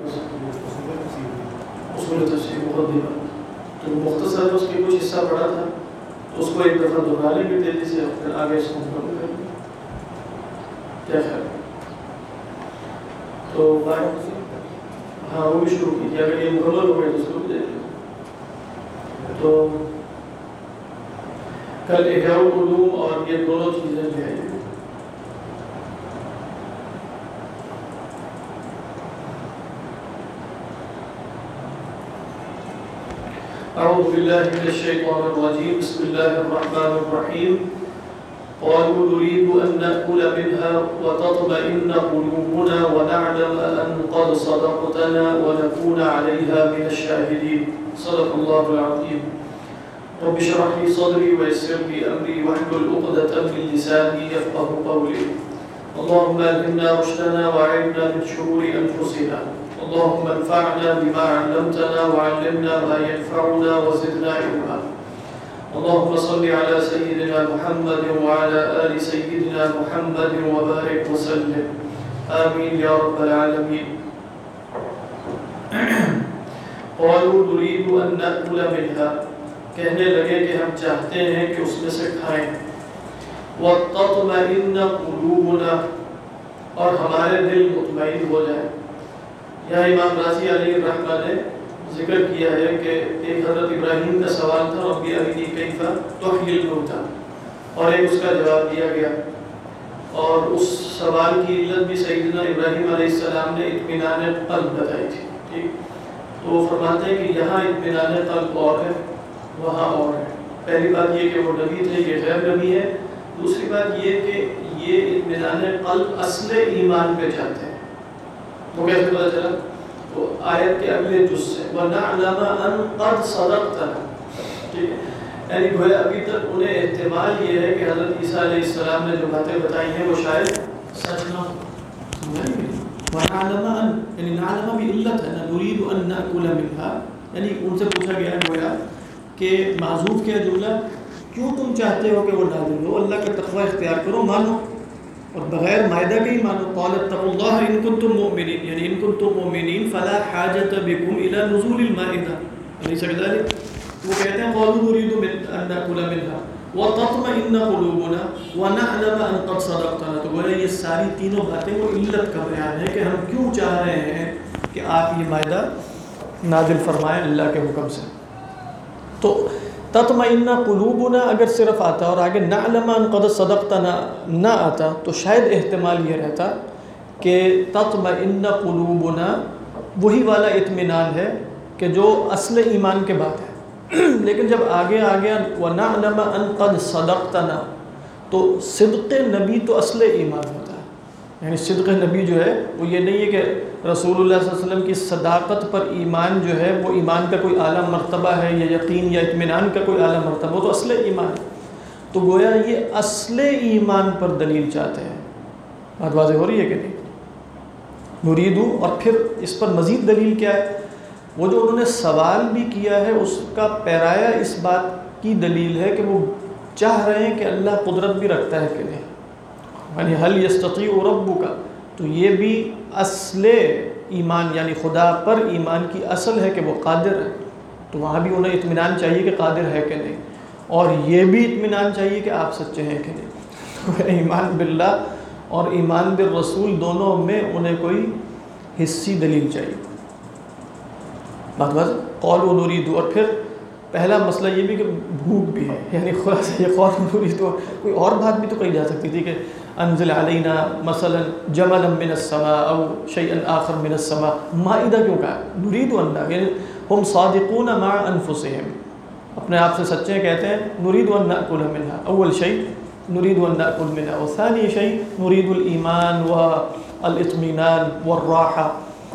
اصول تفسیر مقدمہ، تو مختصر اس کے کچھ حصہ پڑھا تھا، تو اس کو ایک دفعہ دہرا لیں گے تیزی سے، اور پھر آگے اس کو مکمل کریں گے، کیا خیال ہے؟ تو ہاں وہ بھی شروع کیجیے، اگر یہ مکمل ہو گئے تو اس کو بھی دیکھ لیں۔ تو کل احیاء العلوم اور یہ دونوں چیزیں جو ہیں، اعوذ باللہ من الشیطان الرجیم، بسم اللہ الرحمن الرحیم۔ قالوا نريد أن نأكل منها وتطمئن قلوبنا ونعلم أن قد صدقتنا ونكون عليها من الشاهدين، صدق الله العظيم۔ رب اشرح لي صدري ويسر لي أمري واحلل عقدة من لساني يفقهوا قولي، اللهم ألهمنا رشدنا وأعذنا من شرور أنفسنا، اللهم انفعنا بما علمتنا وعلمنا ما ينفعنا وزدنا علما، اللهم صل على سيدنا محمد وعلى آل سيدنا محمد وبارك وسلم، آمين يا رب العالمين۔ قالوا نريد أن نأكل منها، کہنے لگے کہ ہم چاہتے ہیں کہ اس میں سے کھائیں، وَتَطْمَئِنَّ قُلُوبُنَا، اور ہمارے دل مطمئن ہو جائے۔ یہاں امام رازی علیہ الرحمہ نے ذکر کیا ہے کہ ایک حضرت ابراہیم کا سوال تھا، رب ارنی کیف تحیی الموتیٰ، اور ایک اس کا جواب دیا گیا، اور اس سوال کی علت بھی سیدنا ابراہیم علیہ السلام نے اطمینان قلب بتائی تھی، ٹھیک؟ تو وہ فرماتے ہیں کہ یہاں اطمینان قلب اور ہے، وہاں اور ہے۔ پہلی بات یہ کہ وہ نبی تھے، یہ غیر نبی ہے۔ دوسری بات یہ کہ یہ اطمینان قلب اصل ایمان پہ جاتے ہیں۔ وہ کیسے پتہ چلا؟ تو آیت کے اگلے جز سے وَنَعْلَمَ أَن قَدْ صَدَقْتَنَا، ٹھیک ہے، یعنی گویا ابھی تک انہیں احتمال یہ ہے کہ حضرت عیسیٰ علیہ السلام نے جو باتیں بتائی ہیں وہ شاید سچ نہ ہو۔ وَنَعْلَمَ أَن، یعنی نعلم بھی علت ہے نا، نُرِيدُ أَن نَأْكُلَ مِنْهَا، یعنی ان سے پوچھا گیا گویا کہ معذوف کیا جملہ، کیوں تم چاہتے ہو کہ وہ نازل ہو؟ اللہ کا تقوی اختیار کرو، مانو، اور بغیر مائدہ کے ہی مانو۔ قال اتقوا اللہ ان کنتم مؤمنین، یعنی ان کنتم مؤمنین فلا حاجت بکم الی نزول المائدہ، علیہ كذلك۔ وہ کہتے ہیں قالوا نريد ان ناكل منها وتطمئن قلوبنا ونعلم ان قد صدقتنا، تو گویا یہ ساری تینوں باتیں وہ علت کا بیان ہے کہ ہم کیوں چاہ رہے ہیں کہ آپ یہ مائدہ نازل فرمائیں اللہ کے حکم سے۔ تو تطمئن قلوبنا اگر صرف آتا اور آگے نعلم ان قد صدقتنا نہ آتا تو شاید احتمال یہ رہتا کہ تطمئن قلوبنا وہی والا اطمینان ہے کہ جو اصل ایمان کے بات ہے، لیکن جب آگے آ گیا وَنَعْلَمَ أَن قَدْ صَدَقْتَنَا، تو صدق نبی تو اصل ایمان ہوتا ہے۔ یعنی صدق نبی جو ہے وہ یہ نہیں ہے کہ رسول اللہ صلی اللہ علیہ وسلم کی صداقت پر ایمان جو ہے وہ ایمان کا کوئی اعلیٰ مرتبہ ہے، یا یقین یا اطمینان کا کوئی اعلیٰ مرتبہ، وہ تو اصل ایمان ہے۔ تو گویا یہ اصل ایمان پر دلیل چاہتے ہیں۔ بات واضح ہو رہی ہے کہ نہیں؟ نریدو، اور پھر اس پر مزید دلیل کیا ہے؟ وہ جو انہوں نے سوال بھی کیا ہے اس کا پیرایا اس بات کی دلیل ہے کہ وہ چاہ رہے ہیں کہ اللہ قدرت بھی رکھتا ہے کہ نہیں، یعنی حل یستطیع ربک، تو یہ بھی اصل ایمان یعنی خدا پر ایمان کی اصل ہے کہ وہ قادر ہے، تو وہاں بھی انہیں اطمینان چاہیے کہ قادر ہے کہ نہیں، اور یہ بھی اطمینان چاہیے کہ آپ سچے ہیں کہ نہیں۔ ایمان باللہ اور ایمان بالرسول دونوں میں انہیں کوئی حصی دلیل چاہیے۔ بات بات قول و نرید، اور پھر پہلا مسئلہ یہ بھی کہ بھوک بھی ہے، یعنی خلاصہ یہ قول و نرید، کوئی اور بات بھی تو کہی جا سکتی تھی کہ انزل علینا مثلا جملا من السماء او شیئا آخر من السماء، مائدہ کیوں کہا؟ نرید ان، یعنی ہم صادقون مع انفسہم، اپنے آپ سے سچے کہتے ہیں نرید ان نأکل منها، اول شیء نرید ان نأکل منها، وثانی شیء نرید الایمان والاطمینان والراحہ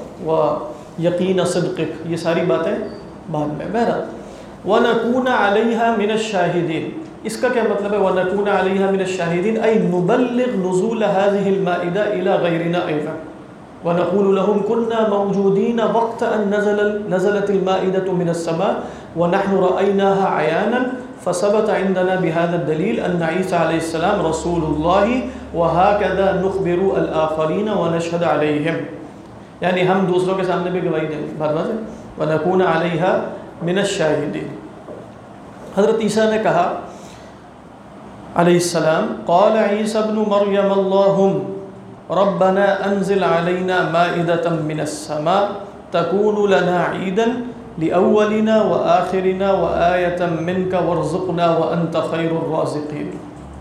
ویقین صدقک، یہ ساری باتیں بعد میں۔ بہرحال وَنَكُونَ عَلَيْهَا مِنَ الشَّاهِدِينَ، اس کا کیا مطلب ہے وَنَكُونَ عَلَيْهَا مِنَ الشَّاهِدِينَ؟ أي نُبَلِّغ نُزُولَ هذه المائدة إلى غيرنا أيضا، ونقول لهم كنا موجودين وقت أن نزلت المائدة من السماء ونحن رأيناها عيانا فثبت عندنا بهذا الدليل أن عيسى عليه السلام رسول الله وهكذا نخبر الآخرين ونشهد عليهم۔ یعنی ہم دوسروں کے سامنے بھی گواہی دیں گے، بات واضح، وَنَكُونَ عَلَيْهَا مِنَ الشَّاهِدِينَ۔ حضرت عیسیٰ نے کہا علیہ السلام، قال عیسیٰ ابن مریم اللہم ربنا انزل علینا مائدة من السماء تکون لنا عیدا لأولنا وآخرنا وآیة منك وارزقنا وانت خیر الرازقین۔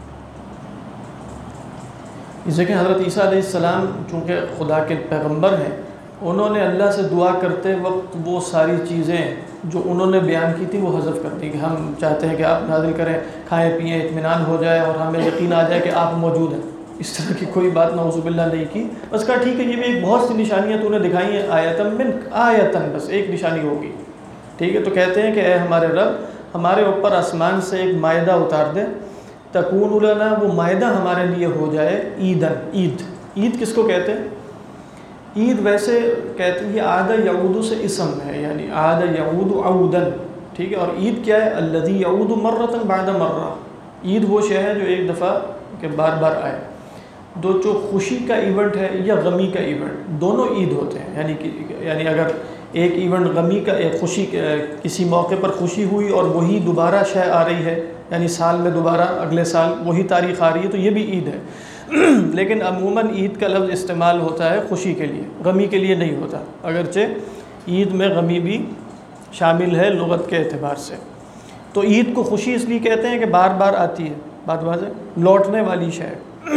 اس کہ حضرت عیسیٰ علیہ السلام چونکہ خدا کے پیغمبر ہیں، انہوں نے اللہ سے دعا کرتے وقت وہ ساری چیزیں جو انہوں نے بیان کی تھی وہ حذف کر دی، کہ ہم چاہتے ہیں کہ آپ نازل کریں، کھائیں پئیں، اطمینان ہو جائے اور ہمیں یقین آ جائے کہ آپ موجود ہیں۔ اس طرح کی کوئی بات نعوذ باللہ نہیں کی، بس کہا ٹھیک ہے یہ بھی ایک بہت سی نشانیاں تو نے دکھائی ہیں، آیتم من آیتن، بس ایک نشانی ہوگی، ٹھیک ہے۔ تو کہتے ہیں کہ اے ہمارے رب، ہمارے اوپر آسمان سے ایک مائدہ اتار دے، تکون لنا، وہ مائدہ ہمارے لیے ہو جائے عیدن، عید۔ عید کس کو کہتے ہیں؟ عید ویسے کہتے ہیں یہ عاد یعود سے اسم ہے، یعنی عاد یعود عودن، ٹھیک ہے۔ اور عید کیا ہے؟ الذی یعود مرۃ بعد مرہ، عید وہ شے ہے جو ایک دفعہ کہ بار بار آئے۔ جو خوشی کا ایونٹ ہے یا غمی کا ایونٹ، دونوں عید ہوتے ہیں، یعنی اگر ایک ایونٹ غمی کا، ایک خوشی، کسی موقع پر خوشی ہوئی اور وہی دوبارہ شے آ رہی ہے، یعنی سال میں دوبارہ اگلے سال وہی تاریخ آ رہی ہے، تو یہ بھی عید ہے۔ لیکن عموماً عید کا لفظ استعمال ہوتا ہے خوشی کے لیے، غمی کے لیے نہیں ہوتا، اگرچہ عید میں غمی بھی شامل ہے لغت کے اعتبار سے۔ تو عید کو خوشی اس لیے کہتے ہیں کہ بار بار آتی ہے، بات واضح، لوٹنے والی شے۔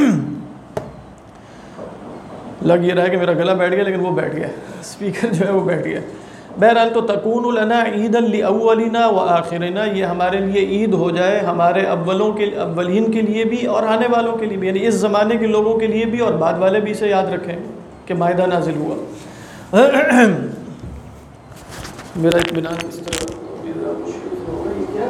لگ یہ رہا ہے کہ میرا گلا بیٹھ گیا، لیکن وہ بیٹھ گیا، اسپیکر جو ہے وہ بیٹھ گیا۔ بہرحال تو تکون لنا عیدا لاولنا وآخرنا، یہ ہمارے لیے عید ہو جائے، ہمارے اولین کے لیے بھی اور آنے والوں کے لیے بھی، یعنی اس زمانے کے لوگوں کے لیے بھی اور بعد والے بھی اسے یاد رکھیں کہ مائدہ نازل ہوا۔ میرا اطمینان اس طرح مشکل ہوگا، یہ کیا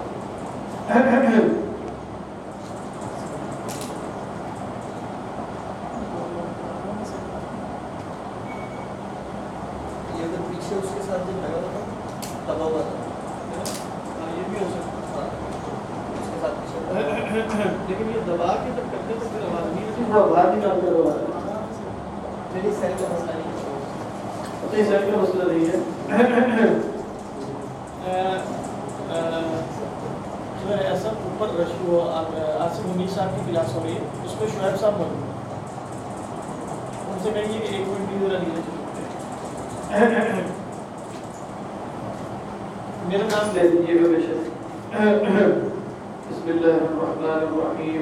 لیکن یہ دبا کے جب کرتے تو پھر آواز نہیں ہوتی، وہ آواز ہی نہ کرو، میری سیل کا مسئلہ نہیں ہے، پتہ ہی سیل کا مسئلہ نہیں ہے۔ جو ہے ایسا اوپر رشو آصف منیر صاحب کی کلاس ہو رہی ہے، اس میں شعیب صاحب موجود ہیں، ان سے کہیں گے کہ 1 منٹ بھی ذرا لینا چاہیے، میرا نام لے دیجیے گا بے شک۔ بسم اللہ الرحمن الرحیم۔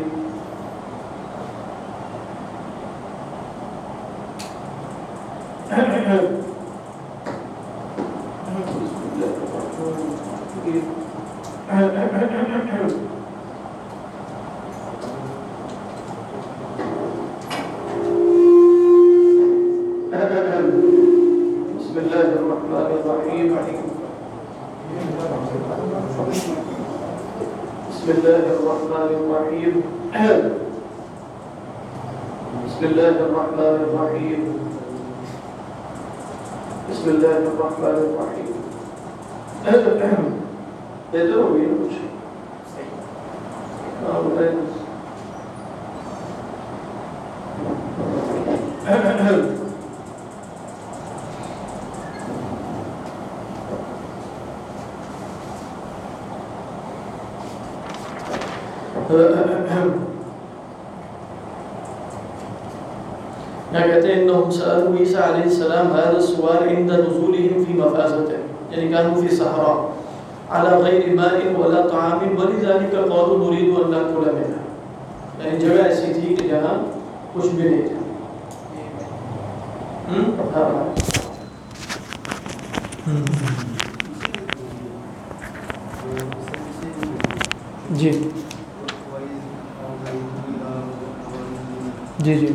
بسم اللہ الرحمن الرحیم۔ بسم اللہ الرحمن الرحیم۔ بسم اللہ الرحمن الرحیم۔ بسم اللہ الرحمن الرحیم۔ بہتر ہو گئی نا کچھ؟ ہاں بتائیں۔ یہاں کہتے ہیں انہم سألوا عیسیٰ علیہ السلام هذا السؤال عند نزولهم في مفازته، یعنی كانوا في صحراء على غير ماء ولا طعام ولذلك قالوا نريد ان ناكل منها، یعنی جگہ ایسی تھی کہ جہاں کچھ بھی نہیں تھا۔ جی جی جی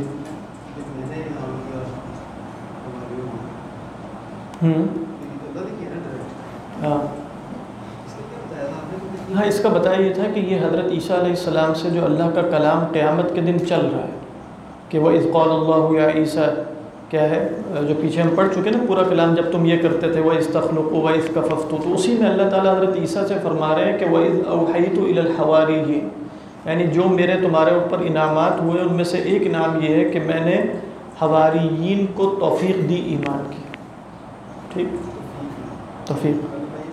ہاں اس کا بتایا یہ تھا کہ یہ حضرت عیسیٰ علیہ السلام سے جو اللہ کا کلام قیامت کے دن چل رہا ہے، کہ وَإِذْ قَالَ اللَّهُ يَا عِيسَىٰ، کیا ہے جو پیچھے ہم پڑھ چکے نا پورا کلام، جب تم یہ کرتے تھے وَإِذْ تَخْلُقُ وَإِذْ كَفَفْتُ، تو اسی میں اللہ تعالیٰ حضرت عیسیٰ سے فرما رہے ہیں کہ وَإِذْ أَوْحَيْتُ إِلَى الْحَوَارِيِّينَ، یعنی جو میرے تمہارے اوپر انعامات ہوئے ان میں سے ایک انعام یہ ہے کہ میں نے حواریین کو توفیق دی ایمان کی. ٹھیک، توفیق.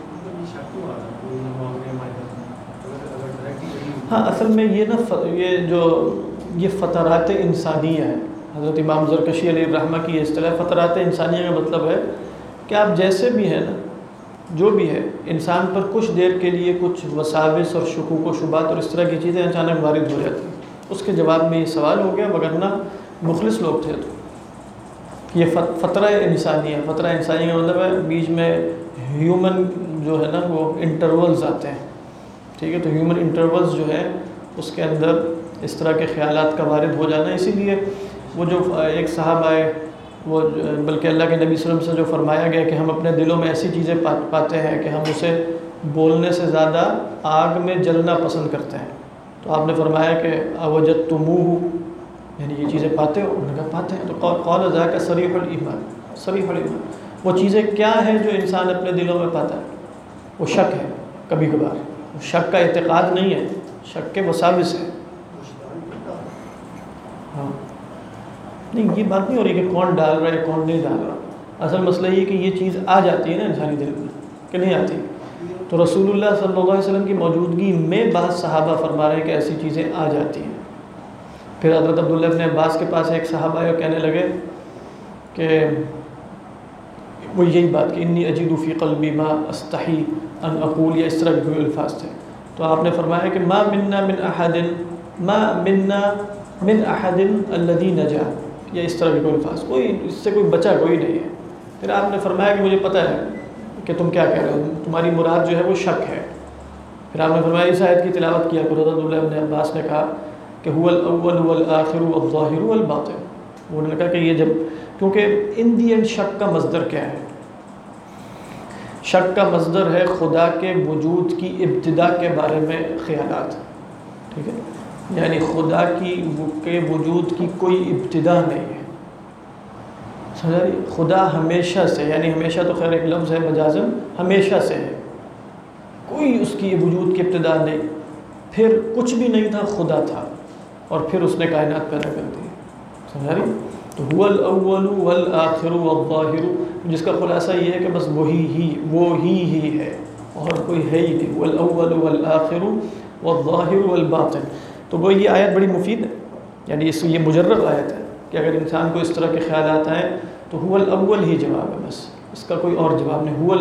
ہاں اصل میں یہ یہ فترات انسانیہ ہے. حضرت امام زرکشی علیہ الرحمہ کی یہ اصطلاح فترات انسانیہ کا مطلب ہے کہ آپ جیسے بھی ہیں نا، جو بھی ہے، انسان پر کچھ دیر کے لیے کچھ وساوس اور شکوک و شبہات اور اس طرح کی چیزیں اچانک وارد ہو جاتی ہیں. اس کے جواب میں یہ سوال ہو گیا، وگرنہ مخلص لوگ تھے. تو یہ فترہ انسانیہ کا مطلب ہے بیچ میں ہیومن جو ہے نا وہ انٹرولز آتے ہیں. ٹھیک ہے، تو ہیومن انٹرولز جو ہے اس کے اندر اس طرح کے خیالات کا وارد ہو جانا. اسی لیے وہ جو ایک صاحب آئے، وہ بلکہ اللہ کے نبی صلی اللہ علیہ وسلم سے جو فرمایا گیا کہ ہم اپنے دلوں میں ایسی چیزیں پاتے ہیں کہ ہم اسے بولنے سے زیادہ آگ میں جلنا پسند کرتے ہیں. تو آپ نے فرمایا کہ اوجدتموہ، یعنی یہ چیزیں پاتے ہو؟ انہوں نے کہا پاتے ہیں. تو قال ذاک صریح الایمان. صریح الایمان وہ چیزیں کیا ہیں جو انسان اپنے دلوں میں پاتا ہے؟ وہ شک ہے کبھی کبھار. وہ شک کا اعتقاد نہیں ہے، شک کے وساوس ہے. ہاں نہیں، یہ بات نہیں ہو رہی کہ کون ڈال رہا ہے کون نہیں ڈال رہا. اصل مسئلہ یہ کہ یہ چیز آ جاتی ہے نا انسانی دل میں کہ نہیں آتی. تو رسول اللہ صلی اللہ علیہ وسلم کی موجودگی میں بعض صحابہ فرما رہے ہیں کہ ایسی چیزیں آ جاتی ہیں. پھر حضرت عبداللہ ابن عباس کے پاس ایک صحابہ آئے اور کہنے لگے کہ وہ یہی بات کہ انی اجد فی قلبی ما استحی ان اقول، یا اس طرح کے الفاظ تھے. تو آپ نے فرمایا کہ ما منا من احد الذی نجا، یا اس طرح کے کوئی الفاظ، کوئی اس سے کوئی بچا کوئی نہیں ہے. پھر آپ نے فرمایا کہ مجھے پتہ ہے کہ تم کیا کہہ رہے ہو، تمہاری مراد جو ہے وہ شک ہے. پھر آپ نے فرمایا اس آیت کی تلاوت کیا کرو. حضرت عبداللہ ابن عباس نے کہا کہ هو الاول والآخر والظاہر والباطن. انہوں نے کہا کہ یہ جب، کیونکہ ان دی اینڈ شک کا مصدر کیا ہے؟ شک کا مصدر ہے خدا کے وجود کی ابتدا کے بارے میں خیالات. ٹھیک ہے، یعنی خدا کے وجود کی کوئی ابتدا نہیں ہے. سمجھا؟ خدا ہمیشہ سے، یعنی ہمیشہ تو خیر ایک لفظ ہے مجازن، ہمیشہ سے ہے، کوئی اس کی وجود کی ابتدا نہیں. پھر کچھ بھی نہیں تھا، خدا تھا، اور پھر اس نے کائنات پیدا کر دی. سمجھا رہی؟ تو هو الاول والآخر والظاہر، جس کا خلاصہ یہ ہے کہ بس وہی ہے اور کوئی ہے ہی نہیں. والاول والآخر والظاہر والباطن. تو وہ یہ آیت بڑی مفید ہے، یعنی یہ مجرب آیت ہے کہ اگر انسان کو اس طرح کے خیالات آئیں تو هو الاول ہی جواب ہے، بس اس کا کوئی اور جواب نہیں. هو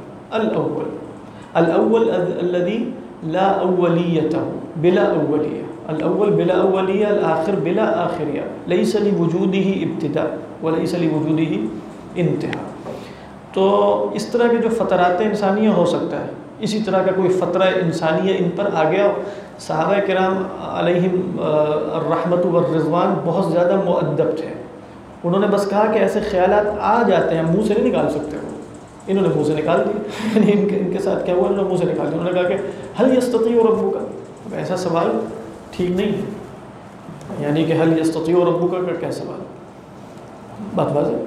الاول الذي لا اولیتہ بلا اولیہ، الاول بلا اولیہ، الآخر بلا آخریہ، لیس لوجودہ ابتداء ولیس لوجودہ انتہا. تو اس طرح کے جو فترات انسانیہ ہو سکتا ہے، اسی طرح کا کوئی فترہ انسانیہ ان پر آ گیا. صحابہ کرام علیہم الرحمت والرضوان بہت زیادہ مؤدب تھے. انہوں نے بس کہا کہ ایسے خیالات آ جاتے ہیں، منہ سے نہیں نکال سکتے. وہ انہوں نے منہ سے نکال دیے. یعنی ان کے ساتھ کیا ہوا، انہوں نے منہ سے نکال دیا. انہوں نے کہا کہ حل یستطیع ربک. اب ایسا سوال ٹھیک نہیں ہے، یعنی کہ حل یستطیع ربک کا کیا سوال؟ بات واضح.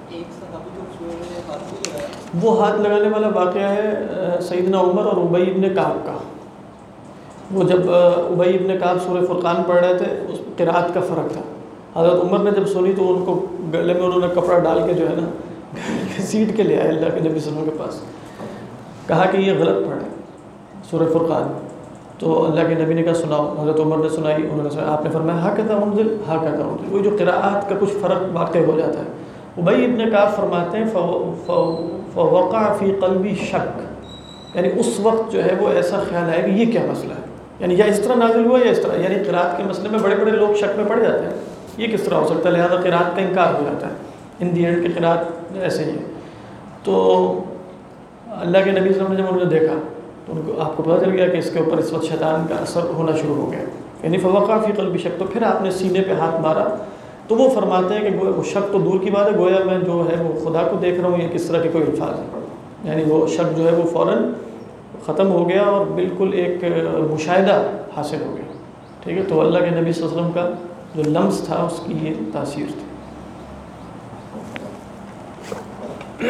وہ ہاتھ لگانے والا واقعہ ہے سیدنا عمر اور ابی ابن کعب کا. وہ جب ابی ابن کعب سورہ فرقان پڑھ رہے تھے، اس قرأت کا فرق تھا. حضرت عمر نے جب سنی تو ان کو گلے میں انہوں نے کپڑا ڈال کے جو ہے نا سیٹ کے لے آئے اللہ کے نبی صلی اللہ علیہ وسلم کے پاس. کہا کہ یہ غلط پڑھ ہے سورہ فرقان. تو اللہ کے نبی نے کہا سناؤ. حضرت عمر نے سنائی، انہوں نے سنائی. آپ نے فرمایا ہاکذا انزل ہاکذا انزل. وہی جو قراءات کا کچھ فرق واقع ہو جاتا ہے. ابی ابن کعب فرماتے ہیں فوقع فی قلبی شک، یعنی اس وقت جو ہے وہ ایسا خیال آیا کہ یہ کیا مسئلہ ہے، یعنی یا اس طرح نازل ہوا یا اس طرح. یعنی قراءت کے مسئلے میں بڑے بڑے لوگ شک میں پڑ جاتے ہیں، یہ کس طرح ہو سکتا ہے، لہذا قراءت کا انکار ہو جاتا ہے. ان دی اینڈ کی قراءت ایسے ہی ہے. تو اللہ کے نبی صلی اللہ علیہ وسلم نے جب انہوں نے دیکھا تو ان کو آپ کو پتہ چل گیا کہ اس کے اوپر اس وقت شیطان کا اثر ہونا شروع ہو گیا، یعنی فوقع فی قلبی شک. تو پھر آپ نے سینے پہ ہاتھ مارا. تو وہ فرماتے ہیں کہ وہ شک تو دور کی بات ہے، گویا میں جو ہے وہ خدا کو دیکھ رہا ہوں، یہ کس طرح کے کوئی الفاظ ہیں. یعنی وہ شک جو ہے وہ فوراً ختم ہو گیا اور بالکل ایک مشاہدہ حاصل ہو گیا. ٹھیک ہے، تو اللہ کے نبی صلی اللہ علیہ وسلم کا جو لمس تھا اس کی یہ تاثیر تھی.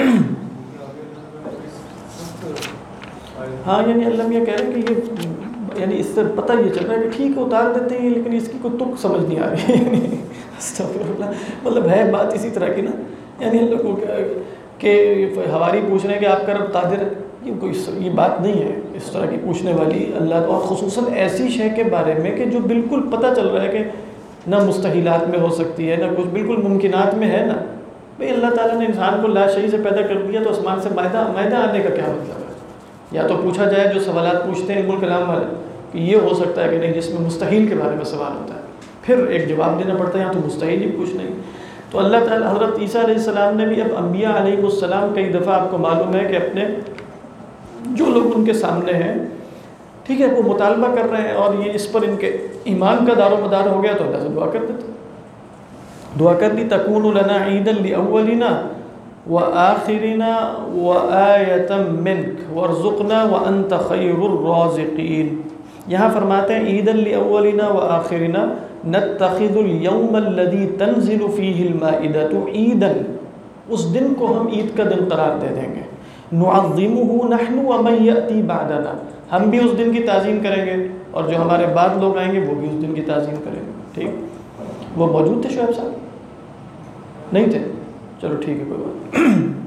ہاں یعنی اللہ میاں کہہ رہے ہیں کہ یعنی اس سے پتہ یہ چل رہا ہے کہ ٹھیک ہے اتار دیتے ہیں لیکن اس کی کوئی تک سمجھ نہیں آ رہی ہے استغفر اللہ، مطلب ہے بات اسی طرح کی نا، یعنی ان لوگوں کہ حواری پوچھ رہے ہیں کہ آپ کا رب قادر ہے، یہ بات نہیں ہے اس طرح کی پوچھنے والی اللہ، اور خصوصاً ایسی شے کے بارے میں کہ جو بالکل پتہ چل رہا ہے کہ نہ مستحیلات میں ہو سکتی ہے نہ کچھ، بالکل ممکنات میں ہے نا بھئی اللہ تعالیٰ نے انسان کو لا شیء سے پیدا کر دیا تو آسمان سے مائدہ آنے کا کیا مطلب ہے؟ یا تو پوچھا جائے جو سوالات پوچھتے ہیں علم الکلام والے کہ یہ ہو سکتا ہے کہ نہیں، جس میں مستحیل کے بارے میں سوال ہوتا ہے پھر ایک جواب دینا پڑتا ہے، یا تو مستحیل ہی کچھ نہیں۔ تو اللہ تعالیٰ حضرت عیسیٰ علیہ السلام نے بھی اب انبیاء علیہ السلام کئی دفعہ آپ کو معلوم ہے کہ اپنے جو لوگ ان کے سامنے ہیں ٹھیک ہے وہ مطالبہ کر رہے ہیں اور یہ اس پر ان کے ایمان کا دار و مدار ہو گیا تو اللہ سے دعا کر دیتے، دعا کر دی تکون لنا عیدا لاولنا وآخرنا وآیۃ منک وارزقنا وانت خیر الرازقین۔ یہاں فرماتے ہیں عیدا لاولنا وآخرنا نتخذ اليوم الذي تنزل فيه المائدة عیدا، اس دن کو ہم عید کا دن قرار دے دیں گے، نعظمه نحن ومن یأتی بعدنا، ہم بھی اس دن کی تعظیم کریں گے اور جو ہمارے بعد لوگ آئیں گے وہ بھی اس دن کی تعظیم کریں گے۔ ٹھیک، وہ موجود تھے شعیب صاحب؟ نہیں تھے، چلو ٹھیک ہے کوئی بات۔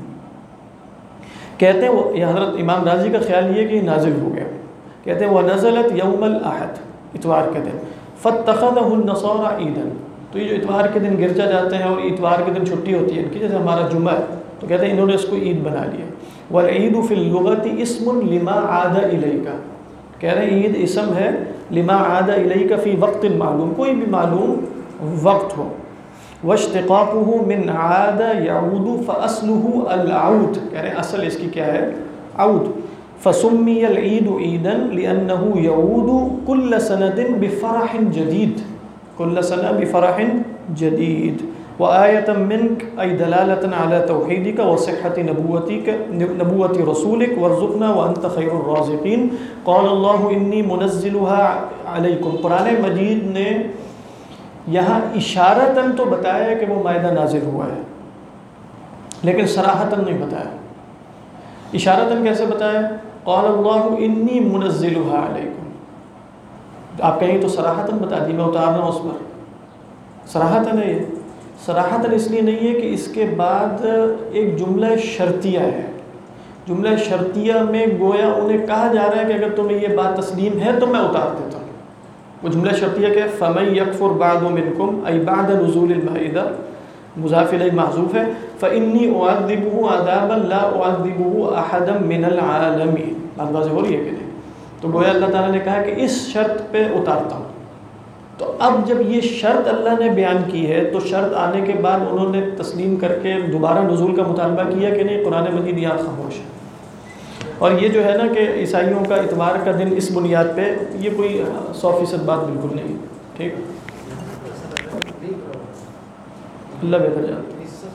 کہتے ہیں وہ یہ حضرت امام رازی کا خیال یہ کہ یہ نازل ہو گیا، کہتے ہیں وَنَزَلَتْ يَوْمَ الْأَحَدِ، اتوار کے دن، فَاتَّخَذَهُ النَّصَارَى عِيدًا، تو یہ جو اتوار کے دن گرجا جاتے ہیں اور اتوار کے دن چھٹی ہوتی ہے ان کی، جیسے ہمارا جمعہ ہے تو کہتے ہیں انہوں نے اس کو عید بنا لیا۔ وَالْعِيدُ فِي اللُّغَةِ اسْمٌ لِمَا عَادَ إِلَيْكَ، کہہ رہے ہیں عید اسم ہے لما عاد الیک فی وقت معلوم، کوئی بھی معلوم وقت ہو، واشتقاقه من عاد یعود فاصله العود، کہہ رہے ہیں اصل اس کی کیا ہے عود، فسمی العید عیدا لانه یعود کل سنة بفرح جدید، کل سنة بفرح جدید، وآیة منک ای دلالة على توحیدک وصحة نبوت رسولک وارزقنا وانت خیر الرازقین، قال اللہ انی منزلها علیکم۔ قرآن مجید نے یہاں اشارتاً تو بتایا کہ وہ مائدہ نازل ہوا ہے لیکن صراحتاً نہیں بتایا۔ اشارتاً کیسے بتایا؟ قال اللہ انی منزلها علیکم، آپ کہیں تو صراحتاً بتا دی میں اتار رہا ہوں اس پر، صراحتاً ہے، یہ صراحتاً اس لیے نہیں ہے کہ اس کے بعد ایک جملہ شرطیہ ہے، جملہ شرطیہ میں گویا انہیں کہا جا رہا ہے کہ اگر تمہیں یہ بات تسلیم ہے تو میں اتار دیتا ہوں۔ وہ جملہ شرطیہ کہ فَمَن يَكْفُرْ بَعْدُ مِنْكُمْ أي بعد نزول المائدہ، مضاف الیہ محذوف ہے، فَإِنِّي أُعَذِّبُهُ عَذَابًا لَا أُعَذِّبُهُ أَحَدًا مِنَ الْعَالَمِينَ، بات واضح ہو رہی ہے کہ نہیں؟ تو گویا اللہ تعالیٰ نے کہا کہ اس شرط پہ اتارتا ہوں۔ تو اب جب یہ شرط اللہ نے بیان کی ہے تو شرط آنے کے بعد انہوں نے تسلیم کر کے دوبارہ نزول کا مطالبہ کیا کہ نہیں؟ قرآن مجید یہاں خاموش ہے۔ اور یہ جو ہے نا کہ عیسائیوں کا اتوار کا دن اس بنیاد پہ، یہ کوئی 100% بات بالکل نہیں، ٹھیک، اللہ بہتر جانتا۔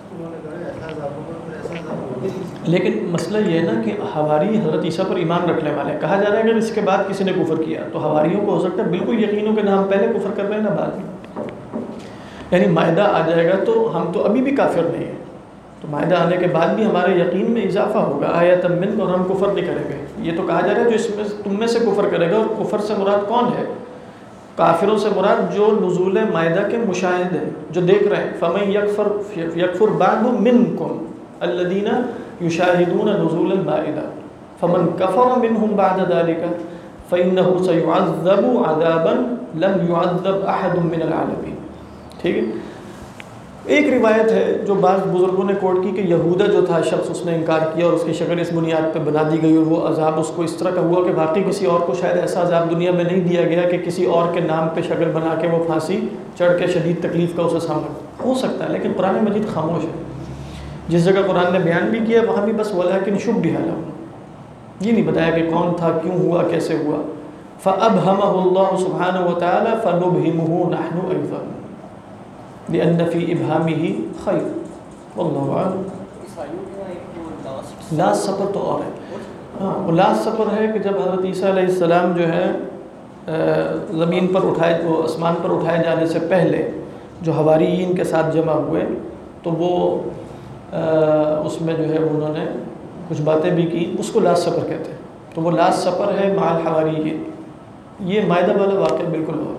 لیکن مسئلہ یہ ہے نا کہ حواری حضرت عیسیٰ پر ایمان رکھنے والے ہیں، کہا جا رہا ہے کہ اس کے بعد کسی نے کفر کیا تو حواریوں کو ہو سکتا ہے بالکل یقین ہو کہ نہ ہم پہلے کفر کر رہے ہیں نہ بعد میں، یعنی مائدہ آ جائے گا تو ہم تو ابھی بھی کافر نہیں ہیں، تو مائدہ آنے کے بعد بھی ہمارے یقین میں اضافہ ہوگا، آیۃ منک، اور ہم کفر نہیں کریں گے۔ یہ تو کہا جا رہا ہے جو اس میں تم میں سے کفر کرے گا، اور کفر سے مراد کون ہے؟ کافروں سے مراد جو نزول مائدہ کے مشاہد ہیں، جو دیکھ رہے ہیں، فَمَن يَكْفُرْ بَعْدُ مِنْكُمْ الَّذِينَ يُشَاهِدُونَ نُزُولَ الْمَائِدَةِ فَمَن كَفَرَ مِنْهُمْ بَعْدَ ذَلِكَ فَإِنَّهُ سَيُعَذَّبُ عَذَابًا لَمْ يُعَذَّبْ أَحَدٌ مِّنَ الْعَالَمِينَ۔ ٹھیک ہے، ایک روایت ہے جو بعض بزرگوں نے کوٹ کی کہ یہودہ جو تھا شخص، اس نے انکار کیا اور اس کی شکل اس بنیاد پہ بنا دی گئی، اور وہ عذاب اس کو اس طرح کا ہوا کہ باقی کسی اور کو شاید ایسا عذاب دنیا میں نہیں دیا گیا کہ کسی اور کے نام پہ شکل بنا کے وہ پھانسی چڑھ کے شدید تکلیف کا اسے سامنا ہو سکتا ہے، لیکن قرآن مجید خاموش ہے۔ جس جگہ قرآن نے بیان بھی کیا وہاں بھی بس وَلَٰكِنْ شُبِّهَ لَهُمْ، یہ نہیں بتایا کہ کون تھا، کیوں ہوا، کیسے ہوا۔ فَأَبْهَمَهُ اللَّهُ سُبْحَانَهُ وَتَعَالَى فَنُبْهِمُهُ نَحْنُ أَيْضًا لِأَنَّ فِي إِبْهَامِهِ خَيْرٌ وَاللَّهُ أَعْلَمُ۔ لاسٹ سپر تو اور ہے، ہاں وہ لاسٹ سپر ہے کہ جب حضرت عیسیٰ علیہ السلام جو ہے زمین پر اٹھائے، وہ آسمان پر اٹھائے جانے سے پہلے جو حواریین کے ساتھ جمع ہوئے تو وہ اس میں جو ہے انہوں نے کچھ باتیں بھی کی، اس کو لاسٹ سپر کہتے ہیں۔ تو وہ لاسٹ سپر ہے مع الحواریین، یہ مائدہ والا واقعہ بالکل اور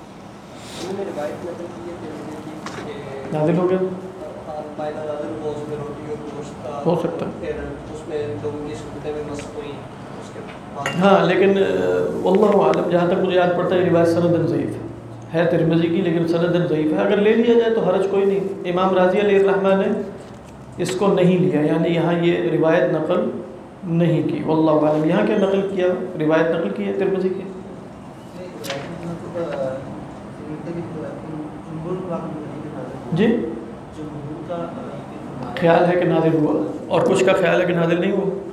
نازل ہو گیا ہو سکتا ہے ہاں، لیکن واللہ عالم جہاں تک مجھے یاد پڑتا ہے یہ روایت سندن ضعیف ہے ترمذی کی، لیکن سندن ضعیف ہے. اگر لے لیا جائے تو حرج کوئی نہیں. امام راضی علیہ الرحمہ نے اس کو نہیں لیا، یعنی یہاں یہ روایت نقل نہیں کی. واللہ عالم یہاں کیا نقل کیا، روایت نقل کی ہے ترمذی کی. جی خیال ہے کہ نازل ہوا، اور کچھ کا خیال ہے کہ نازل نہیں ہوا.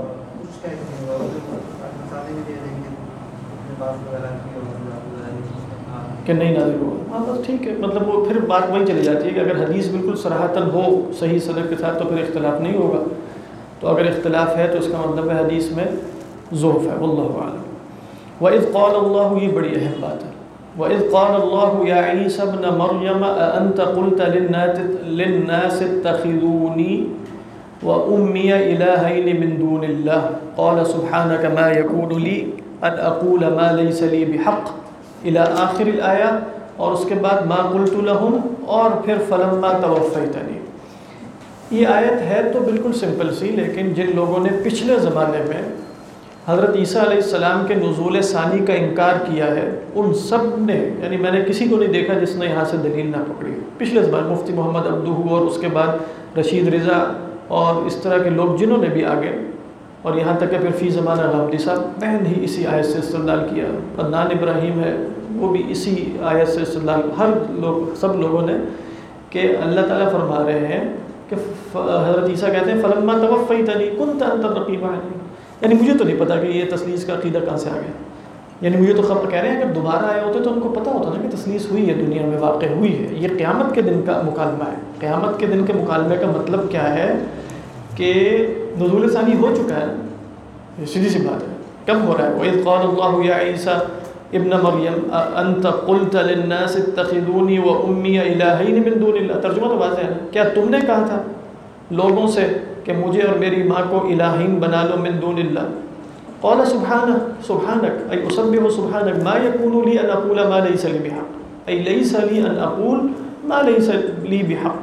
کہ نہیں نازل ہوا. ہاں بس ٹھیک ہے، مطلب وہ پھر بات وہی چلی جاتی ہے کہ اگر حدیث بالکل صراحتاً ہو صحیح سند کے ساتھ تو پھر اختلاف نہیں ہوگا. تو اگر اختلاف ہے تو اس کا مطلب ہے حدیث میں ضعف ہے. واللہ اعلم. وَإِذْ قَالَ اللَّهُ، یہ بڑی اہم بات ہے. وَإِذْ قَالَ اللَّهُ يَا عِيسَى ابْنَ مَرْيَمَ أَأَنْتَ قُلْتَ لِلنَّاسِ اتَّخِذُونِي وَأُمِّيَ إِلَٰهَيْنِ مِن دُونِ اللَّهِ قَالَ سُبْحَانَكَ مَا يَكُونُ لِي أَنْ أَقُولَ مَا لَيْسَ لِي بِحَقٍّ إِلَىٰ آخِرِ الْآيَةِ. اور اس کے بعد ما قلت لهم، اور پھر فلما توفیتنی. یہ آیت ہے تو بالکل سمپل سی، لیکن جن لوگوں نے پچھلے زمانے میں حضرت عیسیٰ علیہ السلام کے نزول ثانی کا انکار کیا ہے، ان سب نے، یعنی میں نے کسی کو نہیں دیکھا جس نے یہاں سے دلیل نہ پکڑی. پچھلے زمانے مفتی محمد عبدہ اور اس کے بعد رشید رضا اور اس طرح کے لوگ جنہوں نے بھی آگے، اور یہاں تک کہ پھر فی زمانہ غامدی صاحب بہن ہی اسی آیت سے استدلال کیا. عدنان ابراہیم ہے وہ بھی اسی آیت سے استدلال، ہر لوگ سب لوگوں نے، کہ اللہ تعالیٰ فرما رہے ہیں کہ حضرت عیسیٰ کہتے ہیں فلما توفیتنی کنت انت الرقیب علی. یعنی مجھے تو نہیں پتا کہ یہ تثلیث کا عقیدہ کہاں سے آ گیا. یعنی مجھے تو خبر کہہ رہے ہیں اگر دوبارہ آئے ہوتے تو ان کو پتہ ہوتا نا کہ تثلیث ہوئی ہے، دنیا میں واقع ہوئی ہے. یہ قیامت کے دن کا مکالمہ ہے. قیامت کے دن کے مکالمے کا مطلب کیا ہے کہ نزول ثانی ہو چکا ہے. یہ سیدھی سی بات ہے. کب ہو رہا ہے؟ وَإِذْ قَالَ اللَّهُ يَا عِيسَى ابن مریم أَأَنْتَ قُلْتَ لِلنَّاسِ اتَّخِذُونِي وَأُمِّيَ إِلَٰهَيْنِ مِن دُونِ اللَّهِ. ترجمہ تو واضح ہے نا. کیا تم نے کہا تھا لوگوں سے کہ مجھے اور میری ماں کو الہین بنا لو من دون اللہ؟ قال سبحانك أي أسبح سبحانك ما يكون لي أن أقول ما ليس لي بحق أي ليس لي أن أقول ما ليس لي بحق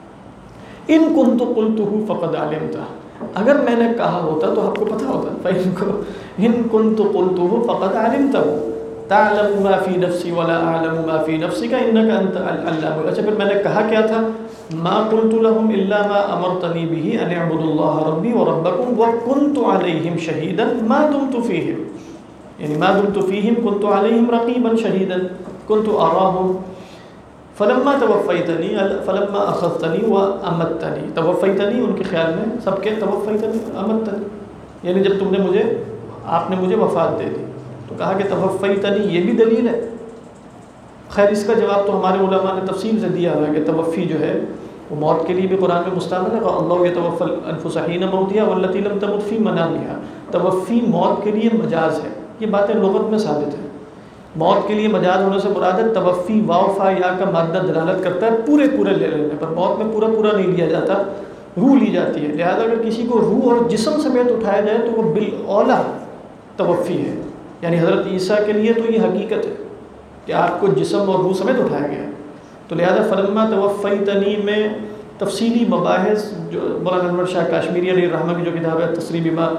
إن كنت قلته فقد علمته. اگر میں نے کہا ہوتا تو آپ کو پتہ ہوتا. إن كنت قلته فقد علمته تعلم ما في نفسي ولا أعلم ما في نفسك إنك أنت العلام. اچھا پھر میں نے کہا کیا تھا؟ ما قلت لهم إلا ما أمرتني به أن اعبدوا الله ربي وربكم وكنت عليهم شهيدا ما دمت فيهم. يعني ما دمت فيهم كنت عليهم رقيبا شهيدا كنت أراهم فلما توفيتني فلما أخذتني وأمتني. توفيتني ان کے خیال میں سب کے توفيتني أمتني، یعنی جب تم نے مجھے، آپ نے مجھے وفات دے دی تو کہا کہ توفیتنی. یہ بھی دلیل ہے. خیر اس کا جواب تو ہمارے علماء نے تفصیل سے دیا ہے کہ توفی جو ہے وہ موت کے لیے بھی قرآن میں مستعمل ہے. اللہ یتوفی الانفس حین موتها واللتی لم تمت فی منامها. توفی موت کے لیے مجاز ہے. یہ باتیں لغت میں ثابت ہیں. موت کے لیے مجاز ہونے سے مراد ہے توفی واو فا یا کا مادہ دلالت کرتا ہے پورے لے لینے پر. موت میں پورا نہیں لیا جاتا، روح لی جاتی ہے. لہذا اگر کسی کو روح اور جسم سمیت اٹھایا جائے تو وہ بالاولیٰ توفی ہے. یعنی حضرت عیسیٰ کے لیے تو یہ حقیقت ہے کہ آپ کو جسم اور روح سمیت اٹھایا گیا. تو لہذا فلما توفیتنی میں تفصیلی مباحث جو مولانا انور شاہ کاشمیری علیہ الرحمہ کی جو کتاب ہے تسریح بما،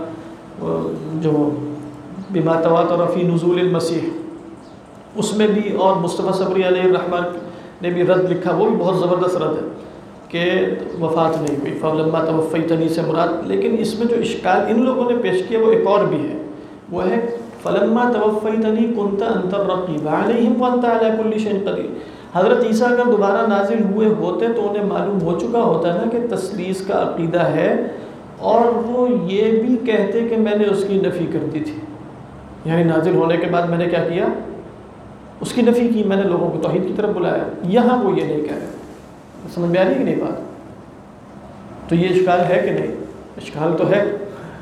جو بما تواتر فی نزول المسیح، اس میں بھی، اور مصطفیٰ صبری علیہ الرحمہ نے بھی رد لکھا، وہ بھی بہت زبردست رد ہے کہ وفات نہیں ہوئی. فلما توفیتنی سے مراد، لیکن اس میں جو اشکال ان لوگوں نے پیش کیا وہ ایک اور بھی ہے. وہ ہے فلما توفیتنی کنت انت الرقیب علیہم وانت علی کل شیء قدیر. حضرت عیسیٰ اگر دوبارہ نازل ہوئے ہوتے تو انہیں معلوم ہو چکا ہوتا نا کہ تثلیث کا عقیدہ ہے، اور وہ یہ بھی کہتے کہ میں نے اس کی نفی کر دی تھی. یعنی نازل ہونے کے بعد میں نے کیا کیا؟ اس کی نفی کی. میں نے لوگوں کو توحید کی طرف بلایا. یہاں وہ یہ نہیں کہہ رہے. سمجھ میں آ رہی ہے کہ نہیں بات؟ تو یہ اشکال ہے کہ نہیں؟ اشکال تو ہے.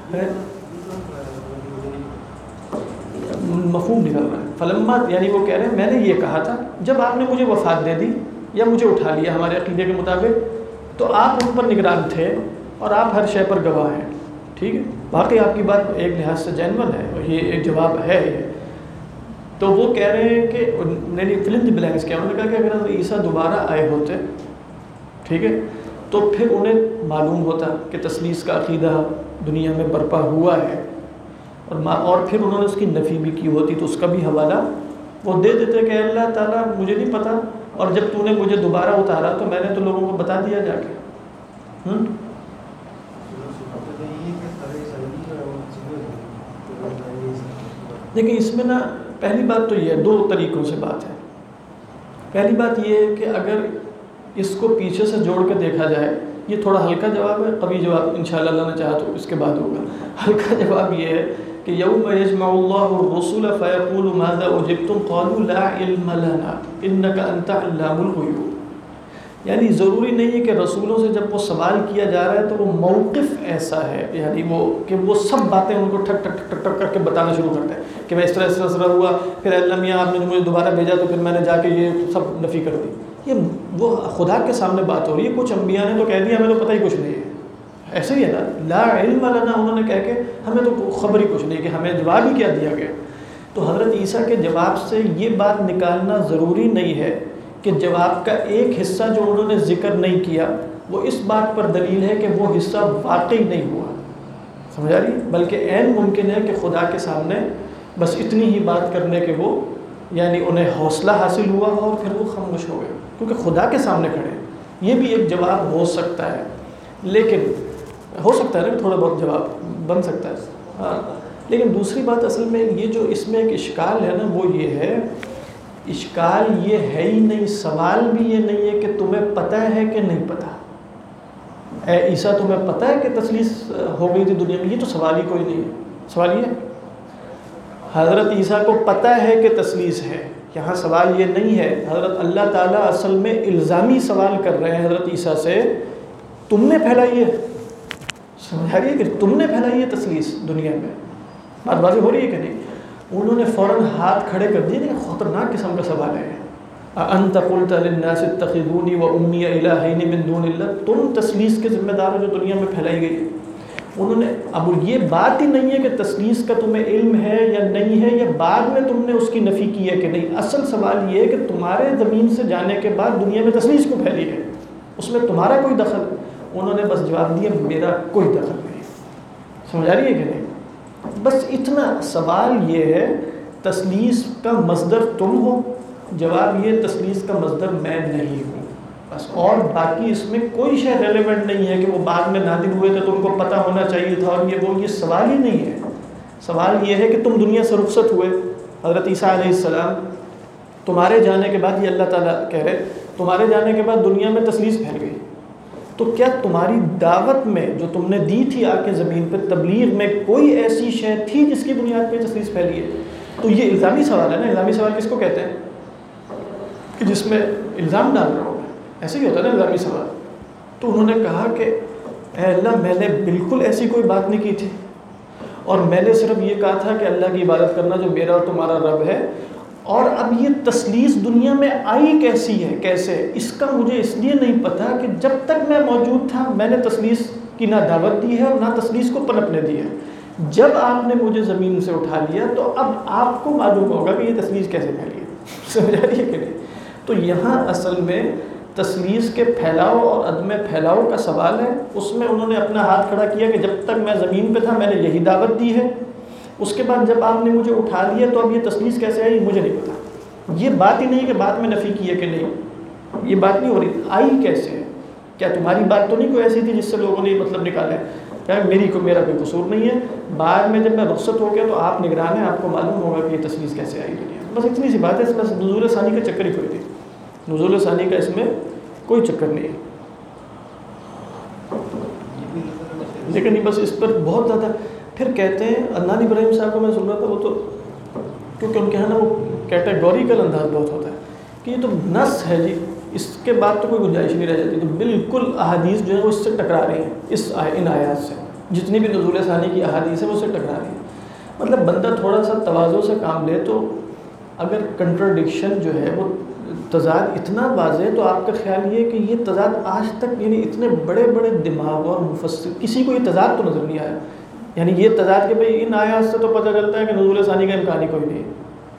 مفہوم نکل رہا ہے. فلما یعنی وہ کہہ رہے ہیں میں نے یہ کہا تھا جب آپ نے مجھے وفات دے دی یا مجھے اٹھا لیا ہمارے عقیدے کے مطابق، تو آپ ان پر نگران تھے اور آپ ہر شے پر گواہ ہیں. ٹھیک ہے، باقی آپ کی بات ایک لحاظ سے جینون ہے، اور یہ ایک جواب ہے. تو وہ کہہ رہے ہیں کہ نہیں فل ان دی بلینکس کیا، انہوں نے کہا کہ اگر حضرت عیسیٰ دوبارہ آئے ہوتے، ٹھیک ہے، تو پھر انہیں معلوم ہوتا کہ تثلیث کا عقیدہ دنیا میں برپا ہوا ہے، اور پھر انہوں نے اس کی نفی بھی کی ہوتی، تو اس کا بھی حوالہ وہ دے دیتے کہ اللہ تعالیٰ مجھے نہیں پتہ، اور جب تو نے مجھے دوبارہ اتارا تو میں نے تو لوگوں کو بتا دیا جا کے۔ لیکن اس میں نا پہلی بات تو یہ ہے، دو طریقوں سے بات ہے۔ پہلی بات یہ ہے کہ اگر اس کو پیچھے سے جوڑ کے دیکھا جائے، یہ تھوڑا ہلکا جواب ہے، قوی جواب انشاءاللہ اللہ نے چاہا تو اس کے بعد ہوگا۔ ہلکا جواب یہ ہے کہ یوم یجمع اللہ الرسل فیقول ماذا اجبتم قالوا لا علم لنا انک انت علام الغیوب، یعنی ضروری نہیں ہے کہ رسولوں سے جب وہ سوال کیا جا رہا ہے تو وہ موقف ایسا ہے، یعنی وہ کہ وہ سب باتیں ان کو ٹھک ٹھک ٹھک ٹھک کر کے بتانا شروع کرتے ہیں کہ میں اس طرح ہوا، پھر اللہ میاں آپ نے مجھے دوبارہ بھیجا تو پھر میں نے جا کے یہ سب نفی کر دی۔ یہ وہ خدا کے سامنے بات ہو رہی ہے، کچھ انبیاء نے تو کہہ دیا ہمیں تو پتہ ہی کچھ نہیں ہے، ایسے ہی ہے نا، لا علم لنا انہوں نے کہہ کے ہمیں تو خبر ہی کچھ نہیں کہ ہمیں جواب ہی کیا دیا گیا۔ تو حضرت عیسیٰ کے جواب سے یہ بات نکالنا ضروری نہیں ہے کہ جواب کا ایک حصہ جو انہوں نے ذکر نہیں کیا وہ اس بات پر دلیل ہے کہ وہ حصہ واقعی نہیں ہوا، سمجھ آ رہی ہے؟ بلکہ عین ممکن ہے کہ خدا کے سامنے بس اتنی ہی بات کرنے کے وہ یعنی انہیں حوصلہ حاصل ہوا اور پھر وہ خاموش ہو گئے، کیونکہ خدا کے سامنے کھڑے ہیں۔ یہ بھی ایک جواب ہو سکتا ہے، لیکن ہو سکتا ہے نا تھوڑا بہت جواب بن سکتا ہے، ہاں۔ لیکن دوسری بات اصل میں یہ جو اس میں ایک اشکال ہے نا وہ یہ ہے، اشکال یہ ہے ہی نہیں، سوال بھی یہ نہیں ہے کہ تمہیں پتہ ہے کہ نہیں پتہ، اے عیسیٰ تمہیں پتہ ہے کہ تثلیث ہو گئی تھی دنیا میں، یہ تو سوال ہی کوئی نہیں ہے۔ سوال یہ ہے حضرت عیسیٰ کو پتہ ہے کہ تثلیث ہے، یہاں سوال یہ نہیں ہے۔ حضرت اللہ تعالیٰ اصل میں الزامی سوال کر رہے ہیں حضرت عیسیٰ سے، تم نے پھیلائی ہے، سمجھ آ رہی ہے کہ تم نے پھیلائی ہے تثلیث دنیا میں، بات واضح ہو رہی ہے کہ نہیں؟ انہوں نے فوراً ہاتھ کھڑے کر دیے، لیکن خطرناک قسم کا سوال ہے، انت قلت للناس اتخذونی وامی الہین من دون اللہ، تم تثلیث کے ذمہ دار ہو جو دنیا میں پھیلائی گئی ہے۔ انہوں نے اب یہ بات ہی نہیں ہے کہ تثلیث کا تمہیں علم ہے یا نہیں ہے، یا بعد میں تم نے اس کی نفی کی ہے کہ نہیں، اصل سوال یہ ہے کہ تمہارے زمین سے جانے کے بعد دنیا میں تثلیث کو پھیلی ہے، اس میں تمہارا کوئی دخل؟ انہوں نے بس جواب دیا میرا کوئی دخل نہیں، سمجھ آ رہی ہے کہ نہیں؟ بس اتنا، سوال یہ ہے تثلیث کا مصدر تم ہو، جواب یہ تثلیث کا مصدر میں نہیں ہوں، بس، اور باقی اس میں کوئی شے ریلیونٹ نہیں ہے کہ وہ بعد میں نازل ہوئے تھے تو ان کو پتہ ہونا چاہیے تھا، اور یہ سوال ہی نہیں ہے۔ سوال یہ ہے کہ تم دنیا سے رخصت ہوئے، حضرت عیسیٰ علیہ السلام، تمہارے جانے کے بعد، یہ اللہ تعالیٰ کہہ رہے تمہارے جانے کے بعد دنیا میں تثلیث پھیل گئی، تو کیا تمہاری دعوت میں جو تم نے دی تھی آ کے زمین پہ، تبلیغ میں کوئی ایسی شے تھی جس کی بنیاد پہ تثلیث پھیلی ہے؟ تو یہ الزامی سوال ہے نا، الزامی سوال کس کو کہتے ہیں کہ جس میں الزام ڈال رہا ہوں، ایسے ہی ہوتا ہے نا الزامی سوال۔ تو انہوں نے کہا کہ اے اللہ میں نے بالکل ایسی کوئی بات نہیں کی تھی، اور میں نے صرف یہ کہا تھا کہ اللہ کی عبادت کرنا جو میرا اور تمہارا رب ہے، اور اب یہ تثلیث دنیا میں آئی کیسی ہے، کیسے، اس کا مجھے اس لیے نہیں پتا کہ جب تک میں موجود تھا میں نے تثلیث کی نہ دعوت دی ہے اور نہ تثلیث کو پنپنے دی ہے، جب آپ نے مجھے زمین سے اٹھا لیا تو اب آپ کو معلوم ہوگا کہ یہ تثلیث کیسے پھیلی ہے، سمجھ آ رہی ہے کہ نہیں؟ تو یہاں اصل میں تثلیث کے پھیلاؤ اور عدم پھیلاؤ کا سوال ہے، اس میں انہوں نے اپنا ہاتھ کھڑا کیا کہ جب تک میں زمین پہ تھا میں نے یہی دعوت دی ہے، اس کے بعد جب آپ نے مجھے اٹھا لیا تو اب یہ تثلیث کیسے آئی مجھے نہیں پتا۔ یہ بات ہی نہیں کہ بعد میں نفی کی ہے کہ نہیں، یہ بات نہیں ہو رہی، آئی کیسے ہے؟ کیا تمہاری بات تو نہیں کوئی ایسی تھی جس سے لوگوں نے مطلب نکالا ہے؟ کیا میرا کوئی قصور نہیں ہے، بعد میں جب میں رخصت ہو گیا تو آپ نگران ہیں، آپ کو معلوم ہوگا کہ یہ تثلیث کیسے آئی دنیا میں، بس اتنی سی بات ہے، بس نزول ثانی کا چکر ہی کوئی نہیں، نزول ثانی کا اس میں کوئی چکر نہیں ہے۔ لیکن بس اس پر بہت زیادہ پھر کہتے ہیں، عدنان ابراہیم صاحب کو میں سن رہا تھا، وہ تو کیونکہ ان کے یہاں نا وہ کیٹیگوریکل انداز بہت ہوتا ہے کہ یہ تو نص ہے جی، اس کے بعد تو کوئی گنجائش نہیں رہ جاتی، تو بالکل احادیث جو ہیں وہ اس سے ٹکرا رہی ہیں، ان آیات سے، جتنی بھی نزول ثانی کی احادیث ہیں وہ اس سے ٹکرا رہی ہیں۔ مطلب بندہ تھوڑا سا تواضع سے کام لے تو اگر کنٹرڈکشن جو ہے وہ تضاد اتنا واضح ہے تو آپ کا خیال یہ کہ یہ تضاد آج تک یعنی اتنے بڑے بڑے دماغ اور مفسر کسی کو یہ تضاد تو نظر نہیں آیا، یعنی یہ تضاد کہ بھئی ان آیات سے تو پتہ چلتا ہے کہ نزول ثانی کا امکان ہی کوئی نہیں ہے،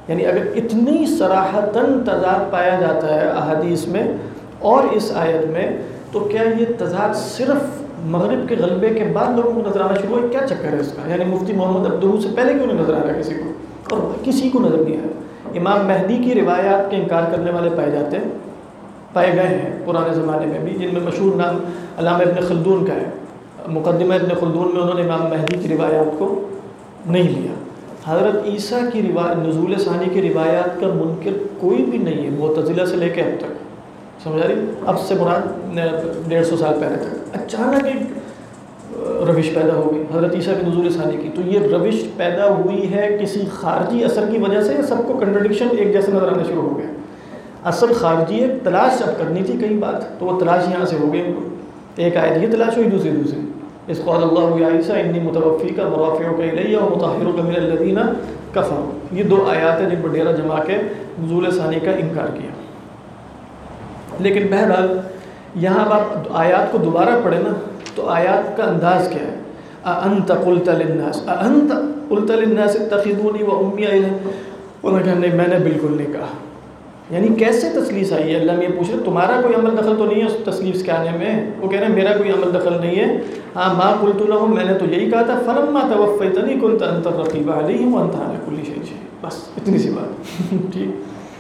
یعنی اگر اتنی صراحتاً تضاد پایا جاتا ہے احادیث میں اور اس آیت میں، تو کیا یہ تضاد صرف مغرب کے غلبے کے بعد لوگوں کو نظر آنا شروع ہوا؟ کیا چکر ہے اس کا؟ یعنی مفتی محمد عبداللہ سے پہلے کیوں نہیں نظر آ رہا کسی کو؟ اور کسی کو نظر نہیں آیا۔ امام مہدی کی روایات کے انکار کرنے والے پائے گئے ہیں پرانے زمانے میں بھی، جن میں مشہور نام علامہ ابن خلدون کا ہے۔ مقدمہ ابن خلدون میں انہوں نے امام مہدی کی روایات کو نہیں لیا۔ حضرت عیسیٰ کی نزول ثانی کی روایات کا منکر کوئی بھی نہیں ہے، معتزلہ سے لے کے اب تک، سمجھ آ رہی؟ اب سے مراد 150 سال پہلے تک اچانک ایک روش پیدا ہو گئی حضرت عیسیٰ کی نزول ثانی کی۔ تو یہ روش پیدا ہوئی ہے کسی خارجی اثر کی وجہ سے، یا سب کو کنٹرڈکشن ایک جیسے نظر آنا شروع ہو گیا؟ اصل خارجی ایک تلاش اب کرنی تھی کئی بات، تو وہ تلاش یہاں سے ہو گئی، ایک آیت یہ تلاش ہوئی، دوسری اس قال اللہ یا عیسیٰ انی متوفیک ورافعک الی ومطہرک من الذین کفروا، یہ 2 آیات ہیں جن پر ڈیرہ جما کے نزول ثانی کا انکار کیا۔ لیکن بہرحال یہاں اب آپ آیات کو دوبارہ پڑھیں نا، تو آیات کا انداز کیا ہے؟ اَأَنْتَ قُلْتَ لِلنَّاسِ اَأَنْتَ قُلْتَ لِلنَّاسِ اتَّخِذُونِی وَأُمِّیَ إِلَٰہَیْنِ، انہوں نے کہا نہیں، میں نے بالکل نہیں کہا۔ یعنی کیسے تسلیس آئی ہے؟ اللہ میں یہ پوچھ رہے تمہارا کوئی عمل دخل تو نہیں ہے اس تسلیس کے آنے میں؟ وہ کہہ رہے ہیں میرا کوئی عمل دخل نہیں ہے، ہاں ما قلت لهم، میں نے تو یہی کہا تھا، فلما توفیتنی كنت انت الرقیب علیہم وانت علی کل شیء شہید، بس اتنی سی بات۔ ٹھیک،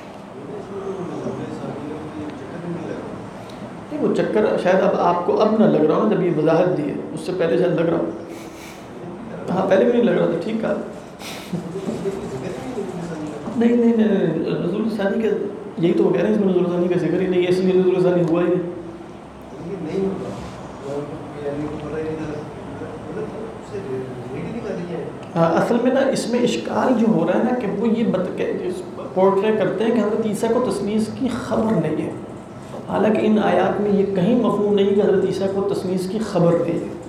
نہیں وہ چکر شاید اب آپ کو اب نہ لگ رہا ہو، جب یہ وضاحت دی ہے، اس سے پہلے شاید لگ رہا ہو۔ ہاں پہلے بھی نہیں لگ رہا تھا، ٹھیک کہا۔ نہیں نزول ثانی کے یہی تو وہ کہہ رہے ہیں، اس میں نزول ثانی کا ذکر ہی نہیں ہے، اس لیے نزول ثانی ہوا ہی نہیں۔ اصل میں نا اس میں اشکال جو ہو رہا ہے نا کہ وہ یہ پورٹرے کرتے ہیں کہ حضرت عیسیٰ کو تسلیس کی خبر نہیں ہے، حالانکہ ان آیات میں یہ کہیں مفہوم نہیں کہ حضرت عیسیٰ کو تسلیس کی خبر نہیں ہے۔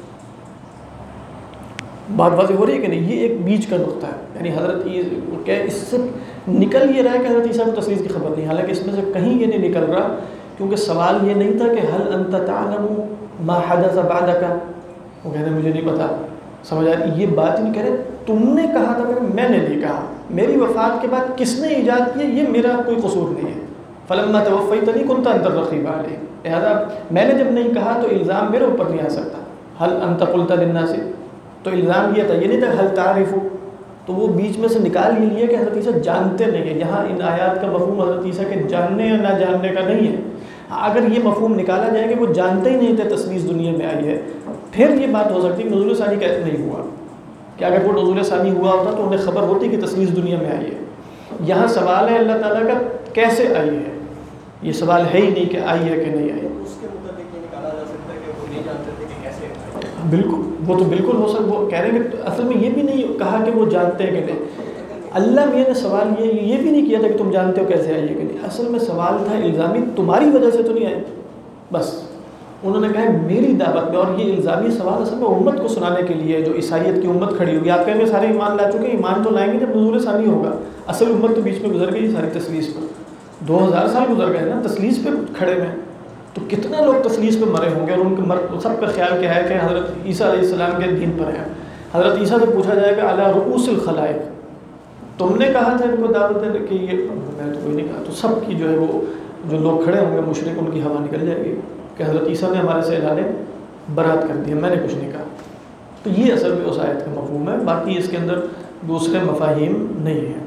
بات واضح ہو رہی ہے کہ نہیں؟ یہ ایک بیچ کا نقطہ ہے، یعنی حضرت کہ اس سے نکل یہ رہا ہے کہ حضرت عیسیٰ کو تسلیس کی خبر نہیں، حالانکہ اس میں سے کہیں یہ نہیں نکل رہا، کیونکہ سوال یہ نہیں تھا کہ هل انت تعلم ما حدث بعدک، وہ کہتے ہیں مجھے نہیں پتا، سمجھ آ رہی؟ یہ بات نہیں کہہ رہے تم نے کہا تھا، میں نے نہیں کہا، میری وفات کے بعد کس نے ایجاد کیا یہ میرا کوئی قصور نہیں ہے۔ فلما توفیتنی كنت انت الرقیب علیہم، لہذا میں نے جب نہیں کہا تو الزام میرے اوپر نہیں آ سکتا۔ هل انت قلت للناس، تو الزام یہ تھا، یہ نہیں تھا هل تعرف، تو وہ بیچ میں سے نکال یہ لیا کہ حضرت عیسیٰ جانتے نہیں ہیں۔ یہاں ان آیات کا مفہوم حضرت عیسیٰ کے جاننے یا نہ جاننے کا نہیں ہے۔ اگر یہ مفہوم نکالا جائے کہ وہ جانتے ہی نہیں تھے تسلیس دنیا میں آئی ہے، پھر یہ بات ہو سکتی ہے کہ نزول ثانی کیسے نہیں ہوا، کہ اگر وہ نزول ثانی ہوا ہوتا تو انہیں خبر ہوتی کہ تسلیس دنیا میں آئی ہے۔ یہاں سوال ہے اللہ تعالیٰ کا کیسے آئی ہے، یہ سوال ہے ہی نہیں کہ آئی ہے کہ نہیں آئی۔ اس کے مطابق یہ نکالا جا سکتا ہے کہ وہ نہیں جانتے تھے کہ کیسے آئی۔ بالکل، وہ تو بالکل ہو سکتا، وہ کہہ رہے ہیں کہ اصل میں یہ بھی نہیں کہا کہ وہ جانتے ہیں کہ نہیں، اللہ میاں نے سوال یہ بھی نہیں کیا تھا کہ تم جانتے ہو کیسے آئی ہے کہ نہیں، اصل میں سوال تھا الزامی تمہاری وجہ سے تو نہیں آئی، بس انہوں نے کہا میری دعوت میں، اور یہ الزامی سوال اصل میں امت کو سنانے کے لیے، جو عیسائیت کی امت کھڑی ہوگی، آپ کہیں گے سارے ایمان لا چکے، ایمان تو لائیں گے جب نزول ثانی ہوگا، اصل امت تو بیچ میں گزر گئی ساری تسلیس پر، 2000 سال گزر گئے نا تسلیس پہ کھڑے میں، تو کتنے لوگ تسلیس پہ مرے ہوں گے، اور ان کے سب کا خیال کیا ہے کہ حضرت عیسیٰ علیہ السلام کے دین پر ہے۔ حضرت عیسیٰ سے پوچھا جائے گا علی رؤوس الخلائق، تم نے کہا تھا ان کو دعوت دے کہ یہ، میں تو کوئی نہیں کہا، تو سب کی جو ہے وہ جو لوگ کھڑے ہوں گے مشرک، ان کی ہوا نکل جائے گی کہ حضرت عیسیٰ نے ہمارے سے اعلان برات کر دیا، میں نے کچھ نہیں کہا۔ تو یہ اصل میں اس آیت کا مفہوم ہے، باقی اس کے اندر دوسرے مفاہیم نہیں ہیں۔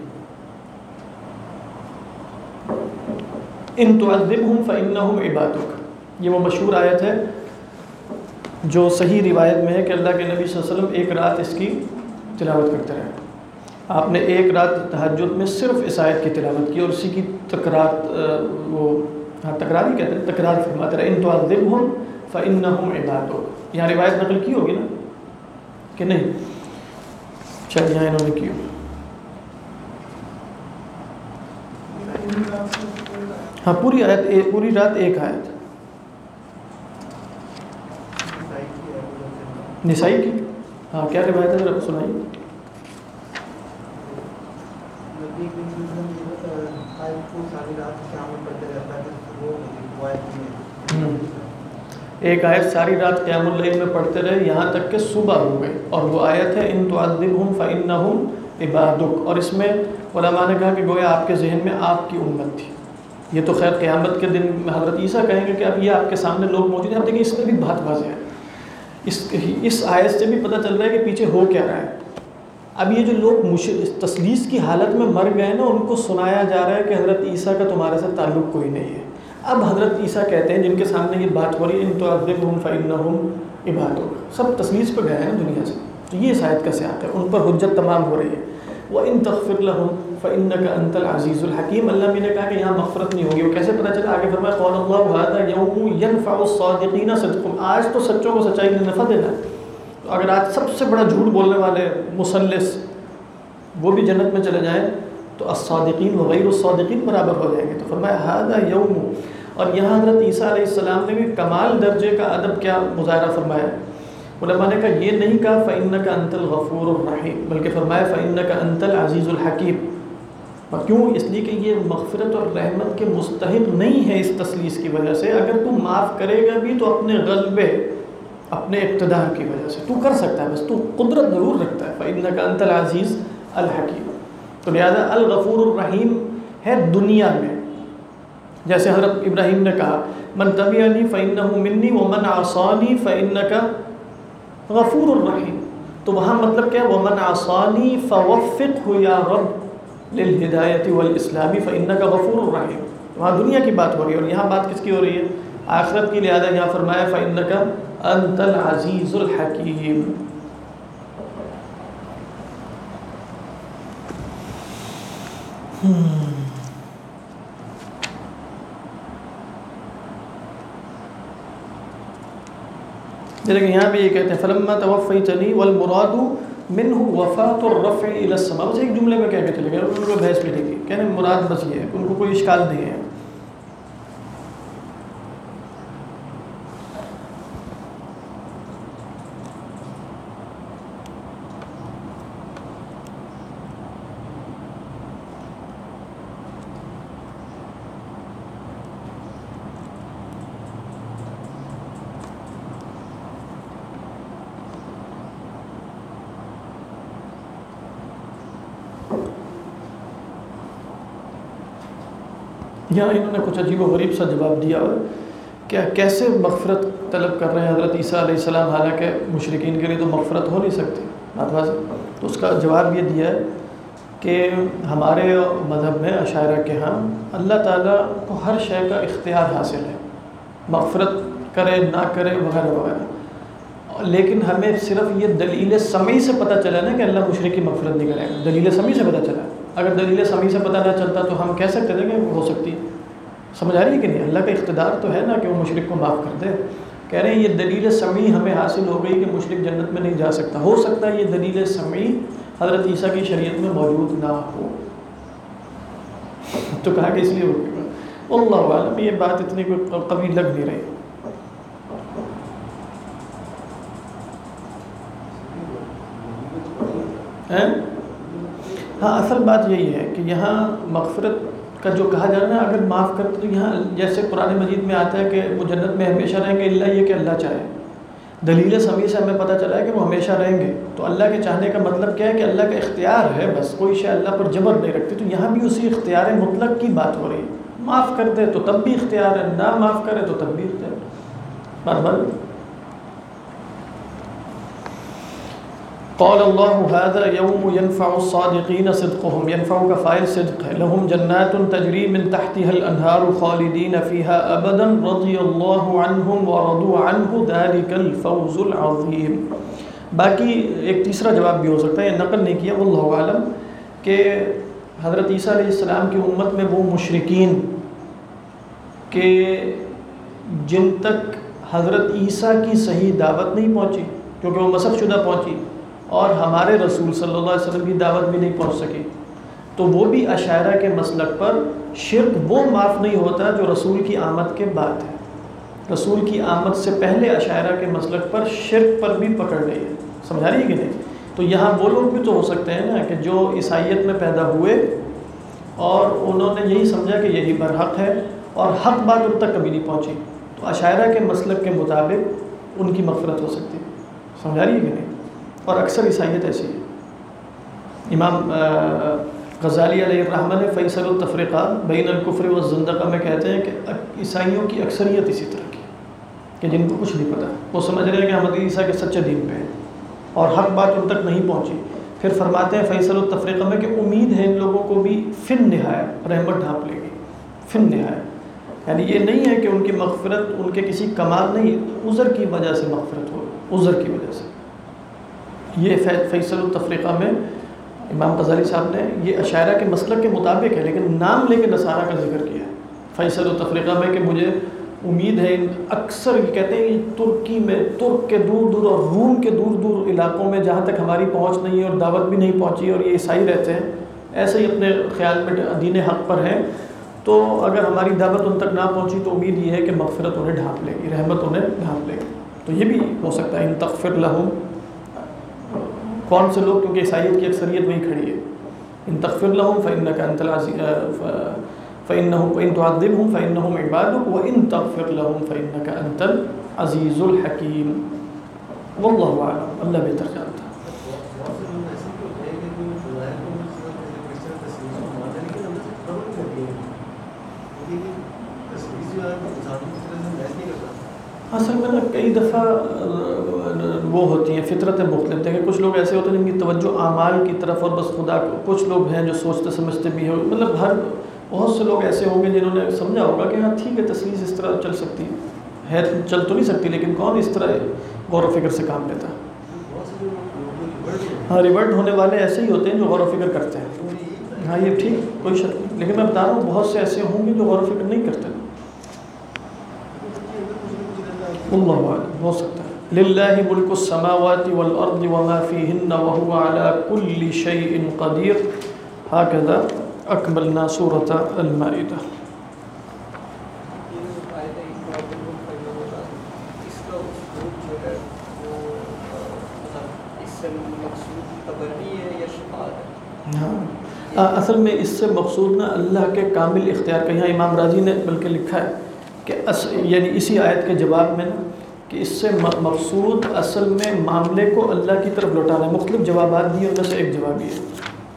ان تعذبهم فانهم عبادک، یہ وہ مشہور آیت ہے جو صحیح روایت میں ہے کہ اللہ کے نبی صلی اللہ علیہ وسلم ایک رات اس کی تلاوت کرتے رہے۔ آپ نے ایک رات تہجد میں صرف اس آیت کی تلاوت کی، اور اسی کی تکرار، وہ تکرار ہی کہتے ہیں، تکرار فرماتے رہے، ان تعذبهم فانهم عبادک۔ یہاں روایت نقل کی ہوگی نا کہ نہیں؟ شاید یہاں انہوں نے کی ہوگی، ہاں پوری آیت، پوری رات ایک آیت نسائی کی، ہاں کیا روایت ہے ذرا سنائیے۔ ایک آیت ساری رات قیام اللیل میں پڑھتے رہے یہاں تک کہ صبح ہو گئی، اور وہ آیت ہے ان تعذبهم فانهم عبادک، اور اس میں علماء نے کہا کہ گویا آپ کے ذہن میں آپ کی امت تھی. یہ تو خیر قیامت کے دن میں حضرت عیسیٰ کہیں گے کہ اب یہ آپ کے سامنے لوگ موجود ہیں. اب دیکھیں اس میں بھی بات واضح ہے. اس آیت سے بھی پتہ چل رہا ہے کہ پیچھے ہو کیا رہا ہے. اب یہ جو لوگ تثلیث کی حالت میں مر گئے نا، ان کو سنایا جا رہا ہے کہ حضرت عیسیٰ کا تمہارے ساتھ تعلق کوئی نہیں ہے. اب حضرت عیسیٰ کہتے ہیں، جن کے سامنے یہ بات ہو رہی ہے، ان تعذبہم فإنہم عبادک، سب تثلیث پہ گئے ہیں دنیا سے. تو یہ اس آیت کا سیاق ہے، ان پر حجت تمام ہو رہی ہے. وَإِن تَغْفِرْ لَهُمْ فَإِنَّكَ أَنْتَ الْعَزِيزُ الْحَكِيمُ. اللہ نے کہا کہ یہاں مغفرت نہیں ہوگی. وہ کیسے پتہ چلا؟ آگے فرمایا قَالَ اللَّهُ هَذَا يَوْمُ يَنْفَعُ الصَّادِقِينَ صِدْقُهُمْ. آج تو سچوں کو سچائی نے نفع دینا ہے. تو اگر آج سب سے بڑا جھوٹ بولنے والے مسلس وہ بھی جنت میں چلے جائیں تو الصادقین و غیر الصادقین برابر ہو جائیں گے. تو فرمایا هَذَا يَوْمُ. اور یہاں حضرت عیسیٰ علیہ السلام نے بھی کمال درجے کا ادب کیا مظاہرہ فرمایا. علماء نے کہا یہ نہیں کہا فَإِنَّكَ أَنْتَ الْغَفُورُ الرَّحِيمُ، بلکہ فرمایا فَإِنَّكَ أَنْتَ الْعَزِيزُ الْحَكِيمُ. اور کیوں؟ اس لیے کہ یہ مغفرت اور رحمت کے مستحق نہیں ہے اس تثلیث کی وجہ سے. اگر تو معاف کرے گا بھی تو اپنے غلبے، اپنے اقتدار کی وجہ سے. تو کر سکتا ہے، بس تو قدرت ضرور رکھتا ہے. فَإِنَّكَ أَنْتَ الْعَزِيزُ الْحَكِيمُ. تو لہذا الغفور الرحیم ہے دنیا میں. جیسے حضرت ابراہیم نے کہا من تبعنی فإنہ منی ومن عصانی فإنک غفور الرحیم. تو وہاں مطلب کیا ہے؟ ومن عصانی فوفقہ یا رب للہدایت والاسلام فإنک غفور الرحیم. وہاں دنیا کی بات ہو رہی ہے، اور یہاں بات کس کی ہو رہی ہے؟ آخرت کی. لہذا یہاں فرمایا فإنک انت العزیز الحکیم. جیسے کہ یہاں بھی یہ کہتے ہیں فلما توفیتنی والمراد منہ وفات الرفع الى السماء. بس ایک جملے میں کہہ کے چلے گئے، ان کو بحث بھی نہیں کی. کہنے مراد بس یہ ہے، ان کو کوئی اشکال نہیں ہے. یہاں انہوں نے کچھ عجیب و غریب سا جواب دیا کہ کیسے مغفرت طلب کر رہے ہیں حضرت عیسیٰ علیہ السلام، حالانکہ مشرکین کے لیے تو مغفرت ہو نہیں سکتی. بات واضح. تو اس کا جواب یہ دیا ہے کہ ہمارے مذہب میں اشاعرہ کے ہاں اللہ تعالیٰ کو ہر شے کا اختیار حاصل ہے، مغفرت کرے نہ کرے وغیرہ وغیرہ. لیکن ہمیں صرف یہ دلیل سمعی سے پتہ چلا نا کہ اللہ مشرک کی مغفرت نہیں کرے گا. دلیل سمعی سے پتہ چلا. اگر دلیل سمعی سے پتہ نہ چلتا تو ہم کہہ سکتے تھے کہ ہو سکتی. سمجھ آ رہی ہے کہ نہیں؟ اللہ کا اقتدار تو ہے نا کہ وہ مشرک کو معاف کر دے. کہہ رہے ہیں یہ دلیل سمعی ہمیں حاصل ہو گئی کہ مشرک جنت میں نہیں جا سکتا. ہو سکتا ہے یہ دلیل سمعی حضرت عیسیٰ کی شریعت میں موجود نہ ہو. تو کہا کہ اس لیے اللہ عالم یہ بات اتنی کوئی قوی لگ نہیں رہی. ہاں اصل بات یہی ہے کہ یہاں مغفرت کا جو کہا جا رہا ہے اگر معاف کرتے تو یہاں جیسے قرآن مجید میں آتا ہے کہ وہ جنت میں ہمیشہ رہیں گے الا یہ کہ اللہ چاہے. دلیل سمعی سے ہمیں پتہ چلا ہے کہ وہ ہمیشہ رہیں گے. تو اللہ کے چاہنے کا مطلب کیا ہے کہ اللہ کا اختیار ہے، بس کوئی شے اللہ پر جبر نہیں رکھتی. تو یہاں بھی اسی اختیار مطلق کی بات ہو رہی ہے. معاف کر دے تو تب بھی اختیار ہے، نہ معاف کرے تو تب بھی اختیار ہے. بات بات. قال اللہ هذا يوم ينفع الصادقین صدقهم. ينفع کا فاعل صدق ہے. لهم جنات تجری من تحتها الانہار خالدین فيها ابدا رضی اللہ عنہم ورضوا عنہ ذلك الفوز العظیم. باقی ایک تیسرا جواب بھی ہو سکتا ہے، یہ نقل نہیں کیا واللہ عالم، کہ حضرت عیسیٰ علیہ السلام کی امت میں وہ مشرکین کہ جن تک حضرت عیسیٰ کی صحیح دعوت نہیں پہنچی کیونکہ وہ مسخ شدہ پہنچی، اور ہمارے رسول صلی اللہ علیہ وسلم کی دعوت بھی نہیں پہنچ سکی، تو وہ بھی اشاعرہ کے مسلک پر شرک وہ معاف نہیں ہوتا جو رسول کی آمد کے بعد ہے. رسول کی آمد سے پہلے اشاعرہ کے مسلک پر شرک پر بھی پکڑ رہی ہے. سمجھا رہی ہے کہ نہیں؟ تو یہاں وہ لوگ بھی تو ہو سکتے ہیں نا کہ جو عیسائیت میں پیدا ہوئے اور انہوں نے یہی سمجھا کہ یہی برحق ہے اور حق بات ان تک کبھی نہیں پہنچی، تو اشاعرہ کے مسلک کے مطابق ان کی مغفرت ہو سکتی ہے. سمجھا رہی ہے کہ نہیں؟ اور اکثر عیسائیت ایسی ہے. امام غزالی علیہ الرحمہ نے فیصل التفریقہ بین الکفر والزندقہ میں کہتے ہیں کہ عیسائیوں کی اکثریت اسی طرح کی کہ جن کو کچھ نہیں پتہ، وہ سمجھ رہے ہیں کہ حضرت عیسیٰ کے سچے دین پہ ہیں اور حق بات ان تک نہیں پہنچی۔ پھر فرماتے ہیں فیصل التفریقہ میں کہ امید ہے ان لوگوں کو بھی فن نہایت رحمت ڈھانپ لے گی، فن نہایت، یعنی یہ نہیں ہے کہ ان کی مغفرت ان کے کسی کمال نہیں، عذر کی وجہ سے مغفرت ہو، عذر کی وجہ سے۔ یہ فیصل التفریقہ میں امام غزالی صاحب نے یہ اشاعرہ کے مسلک کے مطابق ہے، لیکن نام لے کے نصارہ کا ذکر کیا ہے فیصل التفریقہ میں کہ مجھے امید ہے اکثر یہ کہتے ہیں ترکی میں، ترک کے دور دور اور روم کے دور دور علاقوں میں جہاں تک ہماری پہنچ نہیں ہے اور دعوت بھی نہیں پہنچی اور یہ عیسائی رہتے ہیں، ایسے ہی اپنے خیال میں دین حق پر ہیں، تو اگر ہماری دعوت ان تک نہ پہنچی تو امید یہ ہے کہ مغفرت انہیں ڈھانپ لے گی، رحمت انہیں ڈھانپ لے گی۔ تو یہ بھی ہو سکتا ہے ان تغفر لہم، کون سے لوگ، کیونکہ عیسائیت کی اکثریت وہی کھڑی ہے، ان تغفر لہم فإنک انت العزیز فإنهم وإن تعذبهم فإنهم عبادك وإن تغفر لهم فإنك أنت العزيز الحكيم۔ والله أعلم، اللہ بہتر جانتا ہے۔ اصل میں کئی دفعہ وہ ہوتی ہیں فطرتیں مختلف ہیں کہ کچھ لوگ ایسے ہوتے ہیں جن کی توجہ اعمال کی طرف اور بس خدا کو، کچھ لوگ ہیں جو سوچتے سمجھتے بھی ہیں، مطلب بہت سے لوگ ایسے ہوں گے جنہوں نے سمجھا ہوگا کہ ہاں ٹھیک ہے تصویر اس طرح چل سکتی ہے، چل تو نہیں سکتی، لیکن کون اس طرح غور و فکر سے کام لیتا ہے؟ ہاں، ریورٹ ہونے والے ایسے ہی ہوتے ہیں جو غور و فکر کرتے ہیں، ہاں یہ ٹھیک، کوئی شک نہیں، لیکن میں بتا رہا ہوں بہت سے ایسے ہوں گے جو غور و فکر نہیں کرتے۔ اللہ اعلم، ہو سکتا ہے۔ للہ ملک السماوات والارض وما فیہن وهو على كل شیء قدیر۔ ہکذا اکملنا سورۃ المائدہ۔ ہاں، اصل میں اس سے مقصود نا اللہ کے کامل اختیار کا، یہاں امام راضی نے بلکہ لکھا ہے کہ یعنی اسی آیت کے جواب میں نا کہ اس سے مقصود اصل میں معاملے کو اللہ کی طرف لوٹانا ہے۔ مختلف جوابات دیے، ان میں سے ایک جواب یہ ہے،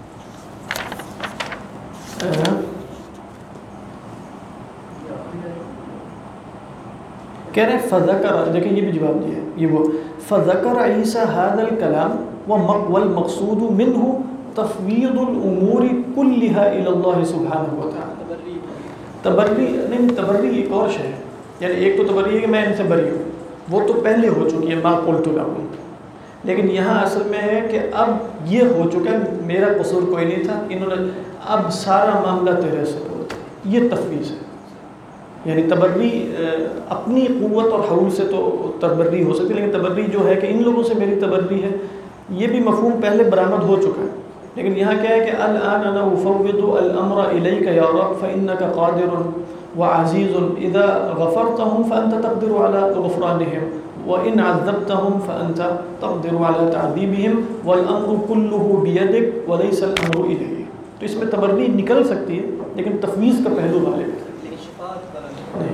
کہہ رہے ہیں فذکر، دیکھیں یہ بھی جواب دیا ہے، یہ وہ فذکر عیسیٰ ھذا الکلام والمقصود منہ تفویض الامور کلها الی اللہ سبحانہ وتعالی۔ تبری نہیں، تبری ایک اور شے ہے، یعنی ایک تو تبری ہے کہ میں ان سے بری ہوں، وہ تو پہلے ہو چکی ہے، ما قلت لہم، لیکن یہاں اصل میں ہے کہ اب یہ ہو چکا ہے، میرا قصور کوئی نہیں تھا، انہوں نے اب سارا معاملہ تیرے سے ہو، یہ تفویض ہے۔ یعنی تبری اپنی قوت اور حول سے تو تبری ہو سکتی ہے، لیکن تبری جو ہے کہ ان لوگوں سے میری تبری ہے، یہ بھی مفہوم پہلے برآمد ہو چکا ہے، لیکن یہاں کیا ہے کہ الآن انا افوض الامر الیک یا رب فانک قادر وعزیز اذا غفرتهم فانت تقدر على غفرانهم وان عذبتهم فانت تقدر على تعذيبهم والامر كله بيدك وليس الامر الیک۔ تو اس میں تبری نکل سکتی ہے، لیکن تفویض کا پہلو غالب ہے،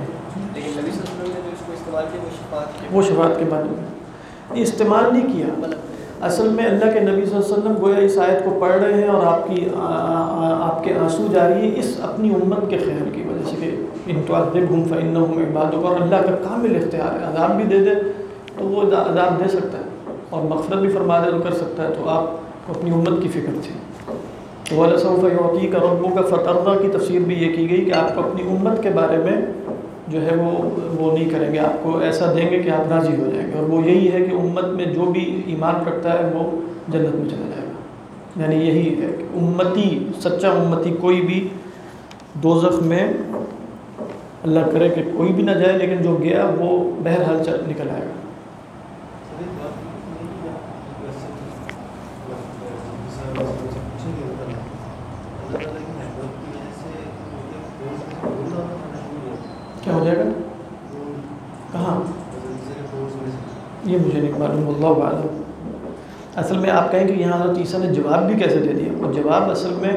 وہ شفاعت کے بارے میں استعمال نہیں کیا۔ اصل میں اللہ کے نبی صلی اللہ علیہ وسلم گویا اس آیت کو پڑھ رہے ہیں اور آپ کے آنسو جاری ہیں اس اپنی امت کے خیر کی وجہ سے کہ ان تعذبهم فانهم عبادک، اور اللہ کا کامل اختیار ہے، عذاب بھی دے دے تو وہ عذاب دے سکتا ہے اور مغفرت بھی فرما دے تو کر سکتا ہے، تو آپ کو اپنی امت کی فکر تھی۔ وَلَسَوْفَ يُعْطِيكَ رَبُّكَ فَتَرْضَىٰ کی تفسیر بھی یہ کی گئی کہ آپ کو اپنی امت کے بارے میں جو ہے وہ نہیں کریں گے، آپ کو ایسا دیں گے کہ آپ راضی ہو جائیں گے، اور وہ یہی ہے کہ امت میں جو بھی ایمان رکھتا ہے وہ جنت میں چلا جائے گا۔ یعنی یہی ہے کہ امتی، سچا امتی کوئی بھی دوزخ میں اللہ کرے کہ کوئی بھی نہ جائے، لیکن جو گیا وہ بہرحال نکل آئے گا۔ کیا ہو جائے گا؟ کہاں؟ یہ مجھے نہیں معلوم، اللہ اعلم۔ اصل میں آپ کہیں کہ یہاں حضرت عیسیٰ نے جواب بھی کیسے دے دیا؟ وہ جواب اصل میں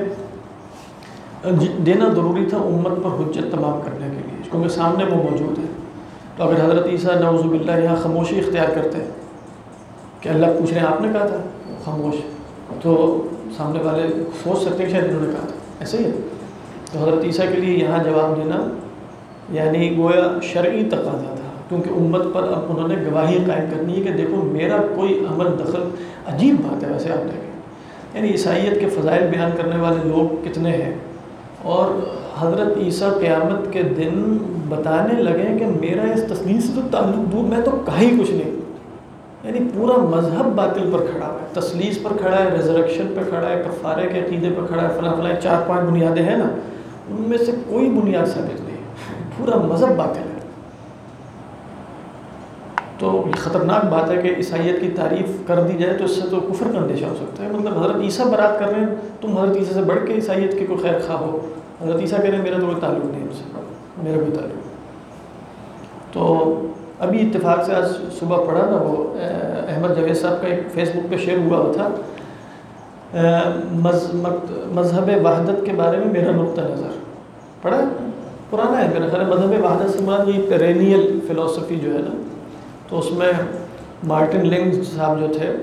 دینا ضروری تھا امت پر حجت تمام کرنے کے لیے، کیونکہ سامنے وہ موجود ہے۔ تو اگر حضرت عیسیٰ نعوذ باللہ یہاں خاموشی اختیار کرتے ہیں کہ اللہ پوچھ رہے ہیں آپ نے کہا تھا خاموش، تو سامنے والے سوچ سکتے ہیں شاید انہوں نے کہا تھا ایسے ہی ہے. تو حضرت عیسیٰ کے لیے یہاں جواب دینا یعنی گویا شرعی تقاضا تھا، کیونکہ امت پر اب انہوں نے گواہی قائم کرنی ہے کہ دیکھو میرا کوئی عمل دخل. عجیب بات ہے ویسے آپ دیکھیں، یعنی عیسائیت کے فضائل بیان کرنے والے لوگ کتنے ہیں، اور حضرت عیسیٰ قیامت کے دن بتانے لگے کہ میرا اس تسلیم سے تو تعلق دور، میں تو کہا ہی کچھ نہیں. یعنی پورا مذہب باطل پر کھڑا ہے، تثلیث پر کھڑا ہے، ریزریکشن پہ کھڑا ہے، کفارے کے عقیدے پر کھڑا ہے، فلاں فلاں 4-5 بنیادیں ہیں نا، ان میں سے کوئی بنیاد ثابت نہیں ہے، پورا مذہب باطل ہے. تو یہ خطرناک بات ہے کہ عیسائیت کی تعریف کر دی جائے تو اس سے تو کفر کا اندیشہ ہو سکتا ہے. مطلب حضرت عیسیٰ برات کر رہے ہیں، تم حضرت عیسیٰ سے بڑھ کے عیسائیت کے کوئی خیر خواہ ہو. حضرت عیسیٰ کہہ رہے ہیں میرا تو کوئی تعلق نہیں ان سے، میرا کوئی تعلق. تو ابھی اتفاق سے آج صبح پڑھا نا، وہ احمد جاوید صاحب کا ایک فیس بک پہ شیئر ہوا تھا، مذہب وحدت کے بارے میں میرا نقطہ نظر. پڑھا ہے؟ پرانا ہے میرا خیال ہے. مذہب وحدت سے مراد یہ پیرینیل فلسفی جو ہے نا، تو اس میں مارٹن لنگ صاحب جو تھے،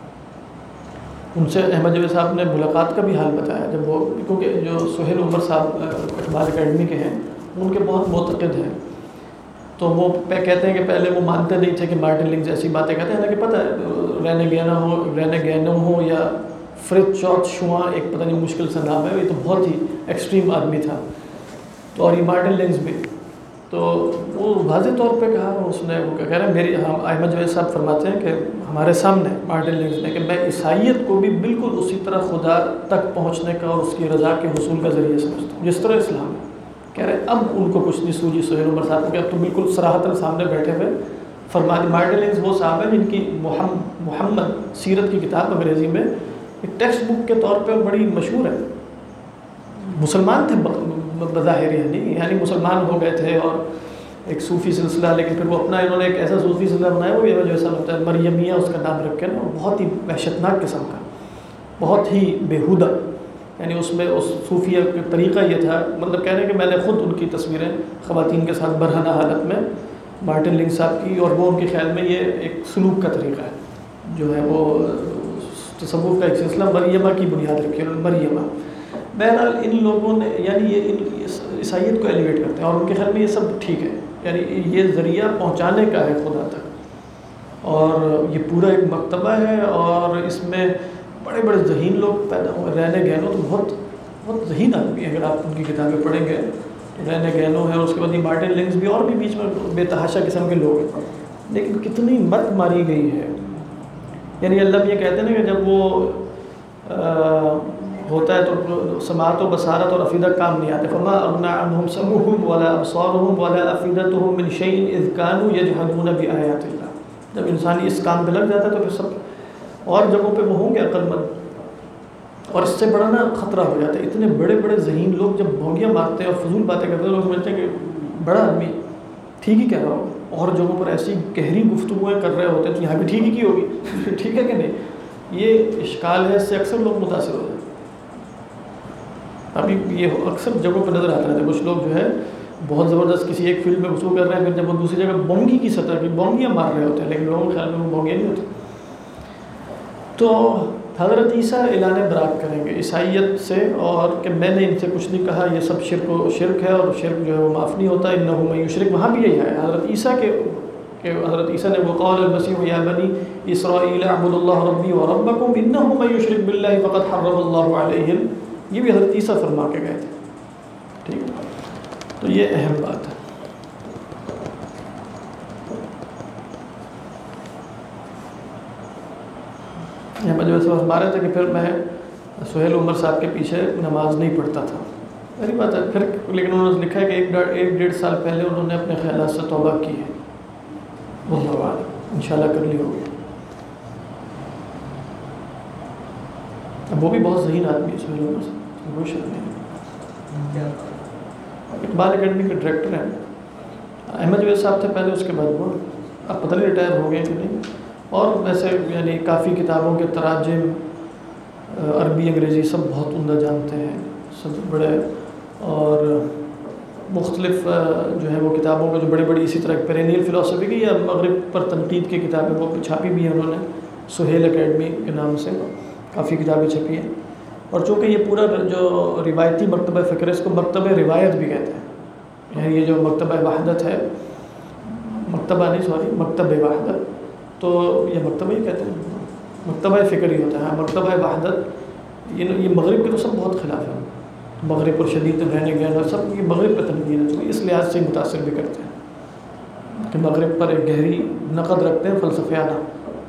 ان سے احمد جاوید صاحب نے ملاقات کا بھی حال بتایا جب وہ، کیونکہ جو سہیل عمر صاحب اقبال اکیڈمی کے ہیں ان کے بہت معتقد ہیں. تو وہ کہتے ہیں کہ پہلے وہ مانتے نہیں تھے کہ مارٹن لنگ ایسی باتیں کہتے ہیں، حالانکہ پتہ ہے رینے گینو ہو یا فرتز شارٹ شواں، ایک پتہ نہیں مشکل سا نام ہے، یہ تو بہت ہی ایکسٹریم آدمی تھا. تو اور یہ مارٹن لنگز بھی، تو وہ واضح طور پہ کہا اس نے، وہ کہہ رہے ہیں میری، احمد جاوید صاحب فرماتے ہیں کہ ہمارے سامنے مارٹن لنگز نے، کہ میں عیسائیت کو بھی بالکل اسی طرح خدا تک پہنچنے کا اور اس کی رضا کے حصول کا ذریعہ سمجھتا ہوں جس طرح اسلام ہے. کہہ رہے اب ان کو کچھ نہیں سوجی سہیل عمر صاحب کو، اب تو بالکل صراحتاً سامنے بیٹھے ہوئے فرماتے. مارٹن لنگز وہ صاحب ہیں جن کی محمد سیرت کی کتاب انگریزی میں ایک ٹیکسٹ بک کے طور پہ بڑی مشہور ہے. مسلمان تھے بظاہر، یعنی مسلمان ہو گئے تھے اور ایک صوفی سلسلہ، لیکن پھر وہ اپنا انہوں نے ایک ایسا صوفی سلسلہ بنایا، وہ یہ جیسا ہوتا ہے مریمیہ اس کا نام رکھ کے نا، بہت ہی وحشتناک قسم کا، بہت ہی بیہودہ. یعنی اس میں اس صوفیہ کا طریقہ یہ تھا، مطلب کہہ رہے ہیں کہ میں نے خود ان کی تصویریں خواتین کے ساتھ برہنہ حالت میں مارٹن لنگ صاحب کی، اور وہ ان کے خیال میں یہ ایک سلوک کا طریقہ ہے جو ہے وہ تصوف کا ایک سلسلہ مریمہ کی بنیاد رکھی ہے، مریمہ. بہرحال ان لوگوں نے یعنی یہ عیسائیت کو ایلیویٹ کرتے ہیں، اور ان کے خیال میں یہ سب ٹھیک ہے، یعنی یہ ذریعہ پہنچانے کا ہے خدا تک، اور یہ پورا ایک مکتبہ ہے، اور اس میں بڑے بڑے ذہین لوگ پیدا ہوئے. رینے گینو تو بہت ذہین آدمی ہے، اگر آپ ان کی کتابیں پڑھیں گے تو رینے گینو ہے، اور اس کے بعد یہ مارٹن لنگز بھی، اور بھی بیچ میں بے تحاشا قسم کے لوگ ہیں. لیکن کتنی مت ماری گئی ہے. یعنی اللہ بھی یہ کہتے ہیں نا کہ جب وہ ہوتا ہے تو سماعت و بصارت اور عقیدہ کام نہیں آتے. فما اغنى عنهم سمعهم ولا ابصارهم ولا افئدتهم من شيء اذ كانوا يجحدون بآيات اللہ. جب انسان اس کام پہ لگ جاتا ہے تو پھر سب اور جگہوں پہ وہ ہوں گے عقل مند، اور اس سے بڑا نا خطرہ ہو جاتا ہے. اتنے بڑے بڑے ذہین لوگ جب بھونگیاں مارتے ہیں اور فضول باتیں کرتے ہیں، لوگ سمجھتے ہیں کہ بڑا آدمی ٹھیک ہی کہہ رہا ہو، اور جگہوں پر ایسی گہری گفتگویں کر رہے ہوتے ہیں تو یہاں بھی ٹھیک ہی کی ہوگی. ٹھیک ہے کہ نہیں؟ یہ اشکال ہے، اس سے اکثر لوگ متاثر ہو جاتے ہیں. ابھی یہ اکثر جگہوں پہ نظر آتا ہے، کچھ لوگ جو ہے بہت زبردست کسی ایک فیلڈ میں غصو کر رہے ہیں، پھر جب وہ دوسری جگہ بونگی کی سطح کی بونگیاں مار رہے ہوتے ہیں، لیکن لوگوں کے خیال میں وہ بونگیاں نہیں ہوتی. تو حضرت عیسیٰ اعلان برات کریں گے عیسائیت سے، اور کہ میں نے ان سے کچھ نہیں کہا، یہ سب شرک ہے، اور شرک جو ہے وہ معاف نہیں ہوتا. انہ من یشرک، وہاں بھی یہی ہے حضرت عیسیٰ کہ حضرت عیسیٰ نے وقال المسیح یا بنی اسرائیل اعبدوا اللہ ربی و ربکم انہ من یشرک باللہ فقد حرم اللہ علیہ، یہ بھی حضرت عیسیٰ فرما کے گئے تھے. ٹھیک ہے، تو یہ اہم بات ہے. مجھے فرما رہے تھے کہ پھر میں سہیل عمر صاحب کے پیچھے نماز نہیں پڑھتا تھا. میری بات ہے پھر، لیکن انہوں نے لکھا ہے کہ ایک ڈیڑھ سال پہلے انہوں نے اپنے خیالات سے توبہ کی ہے. واللہ اعلم، انشاءاللہ کر لی ہوگی. اب وہ بھی بہت ذہین آدمی ہے سہیل عمر صاحب، کوئی شک نہیں. اقبال اکیڈمی کے ڈائریکٹر ہیں. احمد جاوید صاحب تھے پہلے، اس کے بعد وہ اب پتہ نہیں ریٹائر ہو گئے کہ نہیں. اور ویسے یعنی کافی کتابوں کے تراجم عربی انگریزی سب بہت عمدہ جانتے ہیں، سب بڑے، اور مختلف جو ہے وہ کتابوں کے جو بڑی بڑی اسی طرح پیرینیل فلسفی کی یا مغرب پر تنقید کی کتابیں وہ چھاپی بھی ہیں انہوں نے سہیل اکیڈمی کے نام سے. کافی کتابیں چھپی ہیں، اور چونکہ یہ پورا جو روایتی مکتبہ فکر ہے اس کو مکتبہ روایت بھی کہتے ہیں، یعنی یہ جو مکتبہ وحدت ہے، مکتبہ وحدت، تو یہ مکتبہ ہی کہتے ہیں، مکتبہ فکر ہی ہوتا ہے، مکتبہ وحدت۔ یہ مغرب کے تو سب بہت خلاف ہے، مغرب پر شدید رہنے گیا سب، یہ مغرب پہ تنقید ہے، تو اس لحاظ سے متاثر بھی کرتے ہیں کہ مغرب پر ایک گہری نقد رکھتے ہیں فلسفیانہ۔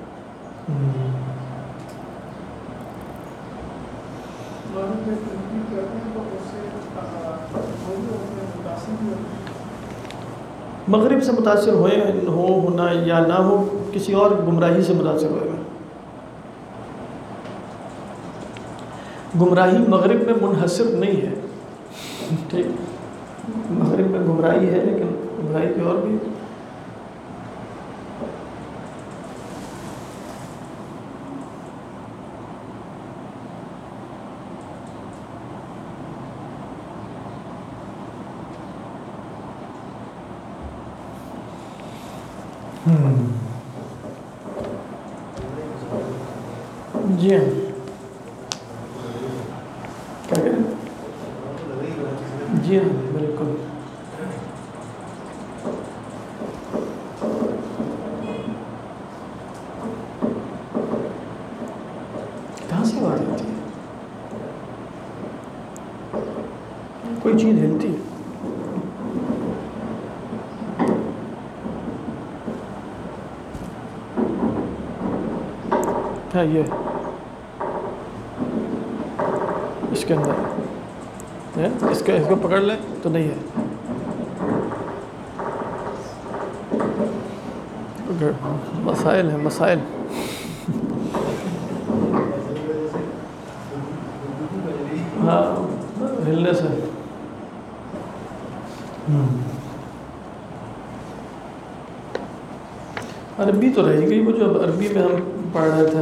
مغرب سے متاثر ہونا یا نہ ہو، کسی اور گمراہی سے متاثر ہوئے ہیں۔ گمراہی مغرب میں منحصر نہیں ہے، ٹھیک، مغرب میں گمراہی ہے لیکن گمراہی کی اور بھی۔ جی ہاں، کیا کہہ رہے ہیں؟ جی ہاں بالکل۔ کہاں سے بات ہوتی ہے؟ کوئی چیز ہلتی ہے۔ ہاں یہ اس کے اندر ہے، اس کو پکڑ لیں تو نہیں ہے، مسائل ہیں مسائل۔ ہاں ہلنے سے۔ عربی تو رہے گی، وہ جو عربی میں ہم پڑھ رہے تھے،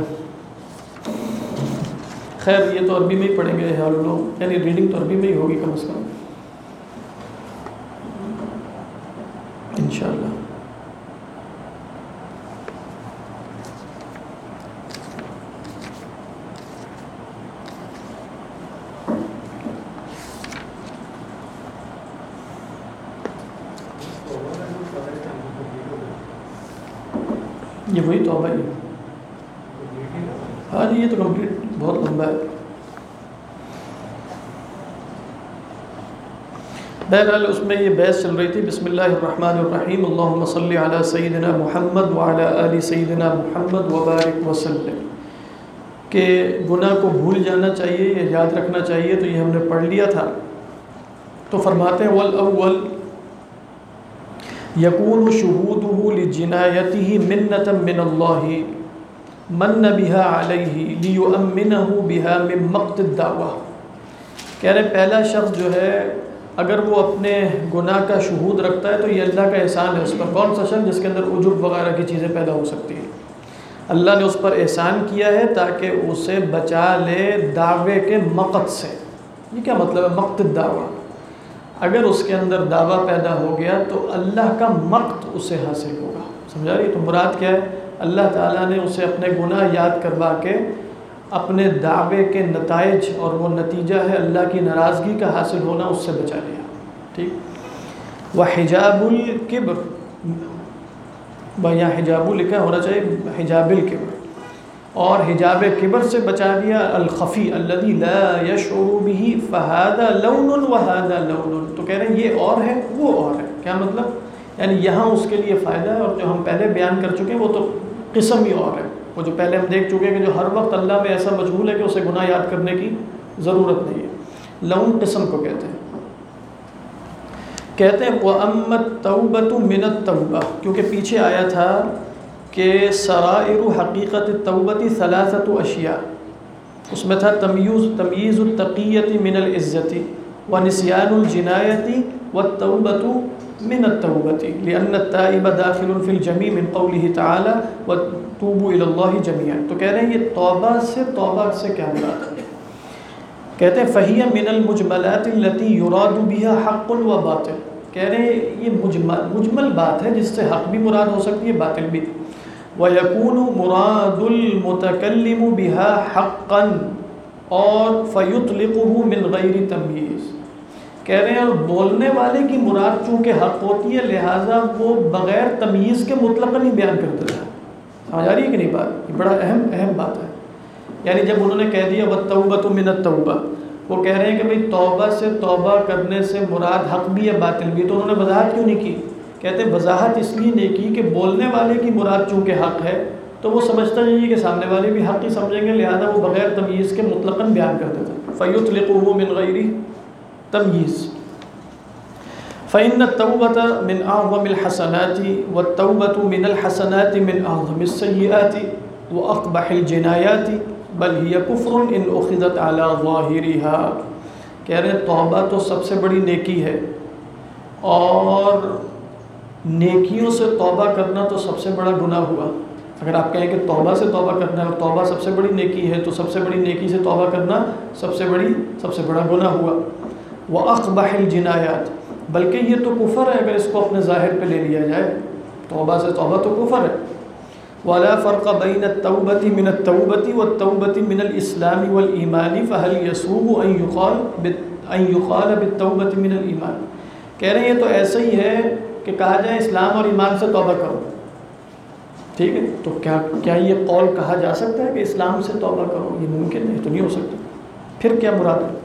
خیر یہ تو عربی میں ہی پڑھیں گے لوگ، یعنی ریڈنگ تو عربی میں ہی ہوگی کم از کم انشاءاللہ۔ یہ وہی توبہ ہی، ہاں جی یہ تو کمپلیٹ بہت لمبا ہے۔ بہرحال اس میں یہ بحث چل رہی تھی، بسم اللہ الرحمن الرحیم، اللہم صلی علی سیدنا محمد وعلی آل سیدنا محمد وبارک وسلم، کہ گناہ کو بھول جانا چاہیے یا یاد رکھنا چاہیے، تو یہ ہم نے پڑھ لیا تھا۔ تو فرماتے ہیں والاول یکون شہودہ لجنایتہ منۃ من اللہ من بها علیہ لیؤمنہ بها من مقت الدعوہ۔ کہہ رہے پہلا شخص جو ہے اگر وہ اپنے گناہ کا شہود رکھتا ہے تو یہ اللہ کا احسان ہے اس پر۔ کون سا شخص؟ جس کے اندر عجب وغیرہ کی چیزیں پیدا ہو سکتی ہیں، اللہ نے اس پر احسان کیا ہے تاکہ اسے بچا لے دعوے کے مقت سے۔ یہ کیا مطلب ہے مقت الدعوہ؟ اگر اس کے اندر دعویٰ پیدا ہو گیا تو اللہ کا مقت اسے حاصل ہوگا، سمجھا رہی؟ تو مراد کیا ہے؟ اللہ تعالیٰ نے اسے اپنے گناہ یاد کروا کے اپنے دعوے کے نتائج، اور وہ نتیجہ ہے اللہ کی ناراضگی کا حاصل ہونا، اس سے بچا لیا، ٹھیک۔ وحجاب الکبر، یہاں حجاب لکھا ہونا چاہیے حجاب الکبر، اور حجاب کبر سے بچا دیا الخفی الذی لا یشعر به فہذا لون وہذا لون۔ تو کہہ رہے ہیں یہ اور ہے وہ اور ہے، کیا مطلب؟ یعنی یہاں اس کے لیے فائدہ ہے، اور جو ہم پہلے بیان کر چکے ہیں وہ تو قسم ہی اور ہے، وہ جو پہلے ہم دیکھ چکے ہیں کہ جو ہر وقت اللہ میں ایسا مشغول ہے کہ اسے گناہ یاد کرنے کی ضرورت نہیں ہے، لون قسم کو کہتے ہیں۔ کہتے ہیں وَأَمَّا التَّوْبَةُ مِنَ التَّوْبَةِ، کیونکہ پیچھے آیا تھا کہ سرائر حقیقت التوبۃ ثلاثۃ اشیاء، اس میں تھا تمییز التقیۃ من العزۃ ونسیان الجنایۃ والتوبۃ من التوبۃ لأن التائب داخل فی الجمیع من قوله تعالی وتوبوا الی اللہ جميعا۔ تو کہہ رہے ہیں یہ توبہ سے کیا مراد ہے؟ کہتے ہیں فَهِيَ مِنَ الْمُجْمَلَاتِ الَّتِي يُرَادُ بِهَا حَقٌّ وَبَاطِلٌ، کہہ رہے ہیں یہ مجمل بات ہے جس سے حق بھی مراد ہو سکتی ہے باطل بھی۔ وَيَكُونُ مُرَادُ الْمُتَكَلِّمُ بِهَا حَقًّا اور فَيُطْلِقُهُ مِنْ غَيْرِ تَمْيِيز، کہہ رہے ہیں اور بولنے والے کی مراد چونکہ حق ہوتی ہے لہٰذا وہ بغیر تمییز کے مطلقاً ہی بیان کر دیتا ہے۔ سمجھ آ رہی ہے کہ نہیں بات؟ یہ بڑا اہم بات ہے۔ یعنی جب انہوں نے کہہ دیا وَالتَّوْبَةُ مِنَ التَّوْبَةِ، وہ کہہ رہے ہیں کہ بھئی توبہ سے توبہ کرنے سے مراد حق بھی ہے باطل بھی، تو انہوں نے وضاحت کیوں نہیں کی؟ کہتے ہیں وضاحت اس لیے نہیں کی کہ بولنے والے کی مراد چونکہ حق ہے تو وہ سمجھتا نہیں کہ سامنے والے بھی حق ہی سمجھیں گے، لہذا وہ بغیر تمییز کے مطلقاً بیان کر دیتا ہے۔ فَيُطْلِقُهُ مِنْ غَيْرِ تمييز۔ فإن التوبة من أعظم الحسنات والتوبة من الحسنات من أعظم السيئات وأقبح الجنايات بل هي كفر إن أخذت على ظاهرها، کہہ رہے توبہ تو سب سے بڑی نیکی ہے اور نیکیوں سے توبہ کرنا تو سب سے بڑا گناہ ہوا۔ اگر آپ کہیں کہ توبہ سے توبہ کرنا ہے اور توبہ سب سے بڑی نیکی ہے تو سب سے بڑی نیکی سے توبہ کرنا سب سے بڑا گناہ ہوا۔ وَأَقْبَحِ الْجِنَايَاتِ، بلکہ یہ تو کفر ہے اگر اس کو اپنے ظاہر پہ لے لیا جائے، توبہ سے توبہ تو کفر ہے۔ وَلَا فَرْقَ بَيْنَ التَّوْبَةِ مِنَ التَّوْبَةِ وَالتَّوْبَةِ مِنَ الْإِسْلَامِ وَالْإِيمَانِ فَهَلْ يَسُوغُ أَن يُقَالَ بِالتَّوْبَةِ مِنَ الْإِيمَانِ، کہہ رہے ہیں یہ تو ایسا ہی ہے کہ کہا جائے اسلام اور ایمان سے توبہ کرو، ٹھیک ہے؟ تو کیا یہ قول کہا جا سکتا ہے کہ اسلام سے توبہ کرو؟ یہ ممکن نہیں، تو نہیں ہو سکتا۔ پھر کیا مراد ہے؟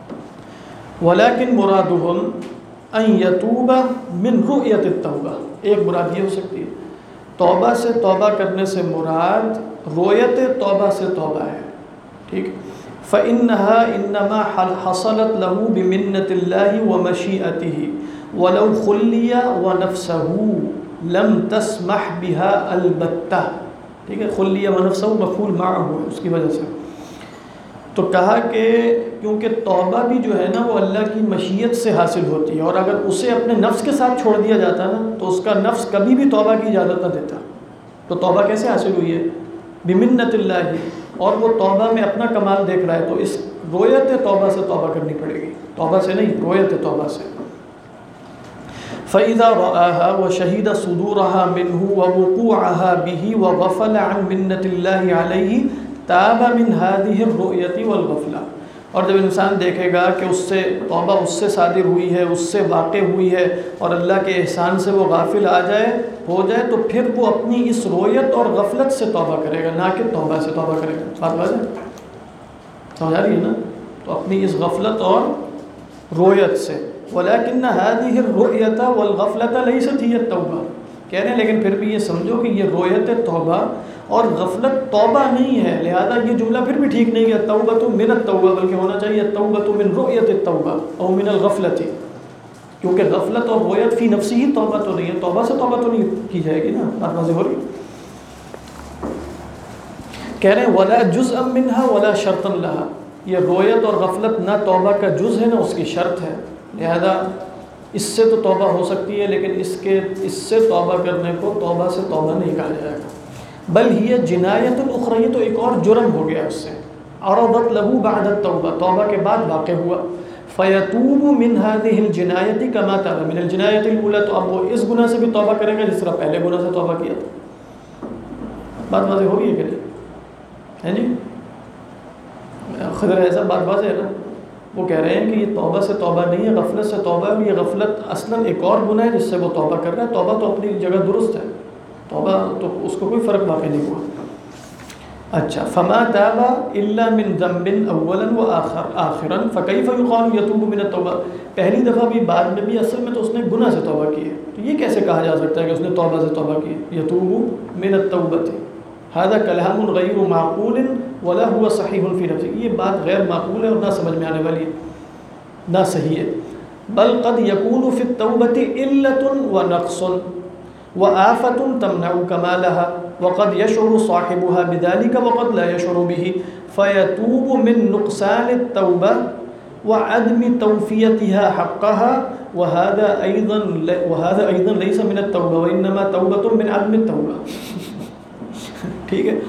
وَلَكِنْ مُرَادُهُمْ أَن يَتُوبَ مِنْ رُؤْيَةِ التَّوْبَةِ، ایک مراد یہ ہو سکتی ہے توبہ سے توبہ کرنے سے مراد رویت توبہ سے توبہ ہے، ٹھیک؟ فَإِنَّهَا إِنَّمَا حَصَلَتْ لَهُ بِمِنَّةِ اللَّهِ وَمَشِيئَتِهِ وَلَوْ خُلِّيَ وَنَفْسَهُ لَمْ تَسْمَحْ بِهَا الْبَتَّةً، ٹھیک ہے؟ خُلِّيَ وَنَفْسَهُ مفعول معه ہے اس کی وجہ سے۔ تو کہا کہ کیونکہ توبہ بھی جو ہے نا وہ اللہ کی مشیت سے حاصل ہوتی ہے، اور اگر اسے اپنے نفس کے ساتھ چھوڑ دیا جاتا نا تو اس کا نفس کبھی بھی توبہ کی اجازت نہ دیتا۔ تو توبہ کیسے حاصل ہوئی ہے؟ بمنت اللہ، اور وہ توبہ میں اپنا کمال دیکھ رہا ہے، تو اس رویت توبہ سے توبہ کرنی پڑے گی، توبہ سے نہیں، رویت توبہ سے۔ فَإِذَا رَآهَا وَشَهِدَ صُدُورَهَا مِنْهُ وَوُقُوعَهَا بِهِ وَغَفَلَ عَنْ مِنَّةِ اللَّهِ عَلَيْهِ تاب من هذه الرؤية والغفلة، اور جب انسان دیکھے گا کہ اس سے توبہ اس سے صادر ہوئی ہے، اس سے واقع ہوئی ہے، اور اللہ کے احسان سے وہ غافل ہو جائے تو پھر وہ اپنی اس رویت اور غفلت سے توبہ کرے گا، نہ کہ توبہ سے توبہ کرے گا۔ بات واضح سمجھ آ رہی ہے نا؟ تو اپنی اس غفلت اور رویت سے۔ وَلَكِنَّ هَذِهِ الرُّؤْيَةَ وَالْغَفْلَةَ لَيْسَتْ هِيَ التَّوْبَةُ، کہہ رہے ہیں لیکن پھر بھی یہ سمجھو کہ یہ رویت توبہ اور غفلت توبہ نہیں ہے، لہذا یہ جملہ پھر بھی ٹھیک نہیں ہے التوبۃ من التوبہ، بلکہ ہونا چاہیے التوبۃ من رؤیت التوبہ او من الغفلۃ، کیونکہ غفلت اور رویت فی نفسی ہی توبہ تو نہیں ہے، توبہ سے توبہ تو نہیں کی جائے گی نا۔ بات واضح ہو رہی؟ کہہ رہے ہیں ولا جزءا منها ولا شرطا لها، یہ رویت اور غفلت نہ توبہ کا جز ہے نہ اس کی شرط ہے، لہذا اس سے تو توبہ ہو سکتی ہے لیکن اس سے توبہ کرنے کو توبہ سے توبہ نہیں کہا جائے گا، بل ہی جنایت اخری، تو ایک اور جرم ہو گیا اس سے، عرضت له بعد التوبہ، توبہ کے بعد واقع ہوا، فیتوب من هذه الجنایت کما تاب من الجنایت الاولى، تو اب وہ اس گناہ سے بھی توبہ کرے گا جس طرح پہلے گناہ سے توبہ کیا تھا۔ بات واضح ہو رہی ہے کہ نہیں؟ ہے جی خضر ایسا بات واضح ہے نا؟ وہ کہہ رہے ہیں کہ یہ توبہ سے توبہ نہیں ہے، غفلت سے توبہ ہے، یہ غفلت اصلاً ایک اور گناہ ہے جس سے وہ توبہ کر رہا ہے، توبہ تو اپنی جگہ درست ہے، توبہ تو اس کو کوئی فرق واقع نہیں ہوا۔ اچھا، فما تاب الا من ذنب اولا واخرا فكيف يقال يتوب من التوبہ، پہلی دفعہ بھی بعد میں بھی اصل میں تو اس نے گناہ سے توبہ کی ہے، تو یہ کیسے کہا جا سکتا ہے کہ اس نے توبہ سے توبہ کی؟ يتوب من التوبہ، هذا كلام غیر معقول ولا هو صحیح فی نفسه، یہ بات غیر معقول ہے اور نہ سمجھ میں آنے والی ہے، نہ صحیح ہے۔ بل قد يكون في التوبة علة ونقص وآفة تمنع كمالها وقد يشعر صاحبها بذلك وقد لا يشعر به فيتوب من نقصان التوبة وعدم توفيتها حقها وهذا أيضا ليس من التوبة وإنما توبة من عدم التوبة۔ ٹھیک ہے،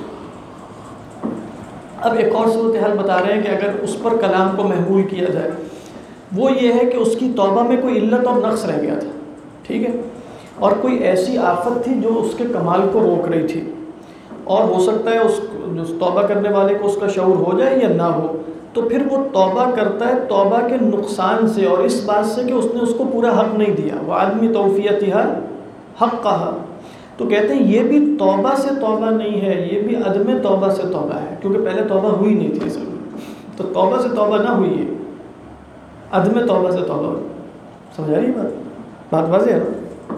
اب ایک اور صورتحال بتا رہے ہیں کہ اگر اس پر کلام کو محمول کیا جائے، وہ یہ ہے کہ اس کی توبہ میں کوئی علت اور نقص رہ گیا تھا، ٹھیک ہے، اور کوئی ایسی آفت تھی جو اس کے کمال کو روک رہی تھی، اور ہو سکتا ہے اس توبہ کرنے والے کو اس کا شعور ہو جائے یا نہ ہو، تو پھر وہ توبہ کرتا ہے توبہ کے نقصان سے اور اس بات سے کہ اس نے اس کو پورا حق نہیں دیا، وعدم توفیتها حقها۔ تو کہتے ہیں یہ بھی توبہ سے توبہ نہیں ہے، یہ بھی عدم توبہ سے توبہ ہے، کیونکہ پہلے توبہ ہوئی نہیں تھی اصل میں، تو توبہ سے توبہ نہ ہوئی ہے، عدم توبہ سے توبہ ہوئی۔ سمجھ آ رہی بات واضح ہے نا؟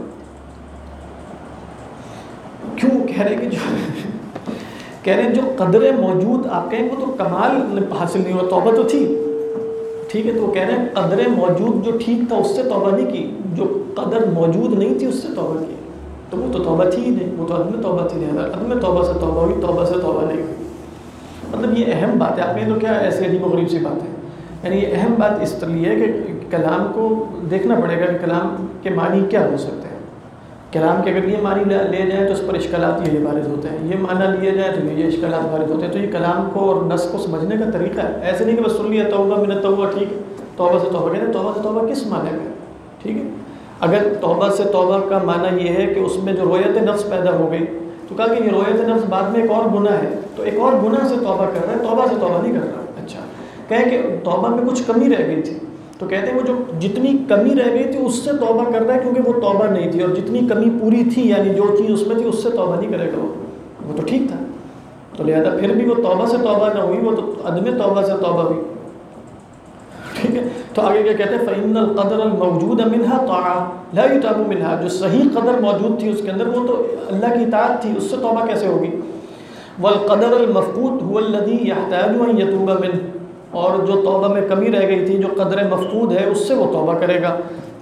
کیوں کہہ رہے کہ جو قدر موجود آپ کہیں وہ تو کمال حاصل نہیں ہوا، توبہ تو تھی، ٹھیک ہے، تو وہ کہہ رہے ہیں قدر موجود جو ٹھیک تھا اس سے توبہ نہیں کی، جو قدر موجود نہیں تھی اس سے توبہ کی، تو وہ تو توبہ تھی ہی نہیں، وہ تو عدم توبہ تھی، عدم توبہ سے توبہ ہوئی، توبہ سے توبہ نہیں ہوئی۔ مطلب یہ اہم بات ہے، آپ نے تو کیا ایسے عجیب و غریب سی بات ہے، یعنی یہ اہم بات اس لیے ہے کہ کلام کو دیکھنا پڑے گا کہ کلام کے معنی کیا ہو سکتے ہیں۔ کلام کے اگر یہ معنی لے جائیں تو اس پر اشکالات یہ وارد ہوتے ہیں، یہ معنی لیے جائیں تو یہ اشکالات وارد ہوتے ہیں، تو یہ کلام کو اور نص کو سمجھنے کا طریقہ ہے، ایسے نہیں کہ بس سن لیا توبہ من التوبہ، ٹھیک ہے، توبہ سے توبہ، کہتے ہیں توبہ سے توبہ کس معنی میں، ٹھیک ہے۔ اگر توبہ سے توبہ کا معنی یہ ہے کہ اس میں جو رویت نفس پیدا ہو گئی، تو کہا کہ یہ رویت نفس بعد میں ایک اور گناہ ہے، تو ایک اور گناہ سے توبہ کر رہا ہے، توبہ سے توبہ نہیں کر رہا۔ اچھا، کہیں کہ توبہ میں کچھ کمی رہ گئی تھی، تو کہتے ہیں وہ جو جتنی کمی رہ گئی تھی اس سے توبہ کر رہا ہے کیونکہ وہ توبہ نہیں تھی، اور جتنی کمی پوری تھی یعنی جو چیز اس میں تھی اس سے توبہ نہیں کرے گا، وہ تو ٹھیک تھا، تو لہذا پھر بھی وہ توبہ سے توبہ نہ ہوئی، وہ تو عدم توبہ سے توبہ ہوئی، ٹھیک ہے۔ تو آگے کیا کہتے ہیں فَإِنَّ الْقَدْرَ الْمَوْجُودَ مِنْهَا طَاعَةٌ لَا يُتَابُ مِنْهَا، جو صحیح قدر موجود تھی اس کے اندر وہ تو اللہ کی اطاعت تھی، اس سے توبہ کیسے ہوگی۔ وَالْقَدْرَ الْمَفْقُودُ هُوَ الَّذِي يَحْتَاجُ أَن يَتُوبَ مِنْهُ، اور جو توبہ میں کمی رہ گئی تھی، جو قدر مفقود ہے، اس سے وہ توبہ کرے گا۔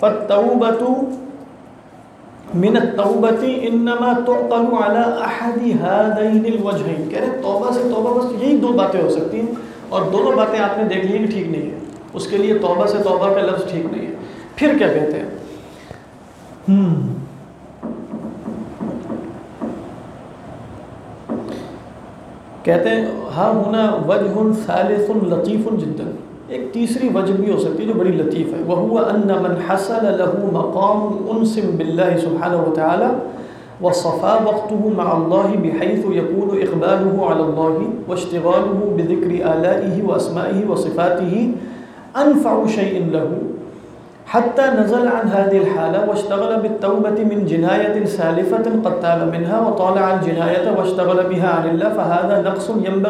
فَالتَّوْبَةُ مِنَ التَّوْبَةِ إِنَّمَا تُعْقَلُ عَلَىٰ أَحَدِ هَذَيْنِ الْوَجْهَيْنِ، کہہ رہے توبہ سے توبہ بس یہی دو باتیں ہو سکتی ہیں، اور دونوں باتیں آپ نے دیکھ لی کہ ٹھیک نہیں ہے، اس کے لیے توبہ سے توبہ کا لفظ ٹھیک نہیں ہے۔ پھر کیا کہتے ہیں، کہتے ہیں ہاں ہونا وجہ ثالث لطیف جدا، ایک تیسری وجہ بھی ہو سکتی ہے جو بڑی لطیف ہے، وہو ان من حصل له مقام انس بالله سبحانہ وتعالی وصفا وقته مع الله بحيث يكون اقباله على الله واشتغاله بذكر آلائه واسمائه وصفاته انفع شيء له حتى نزل عن هذه الحالة واشتغل بالتوبة من جناية سالفة قد تاب منها وطالع الجناية واشتغل بها عن الله، فهذا نقص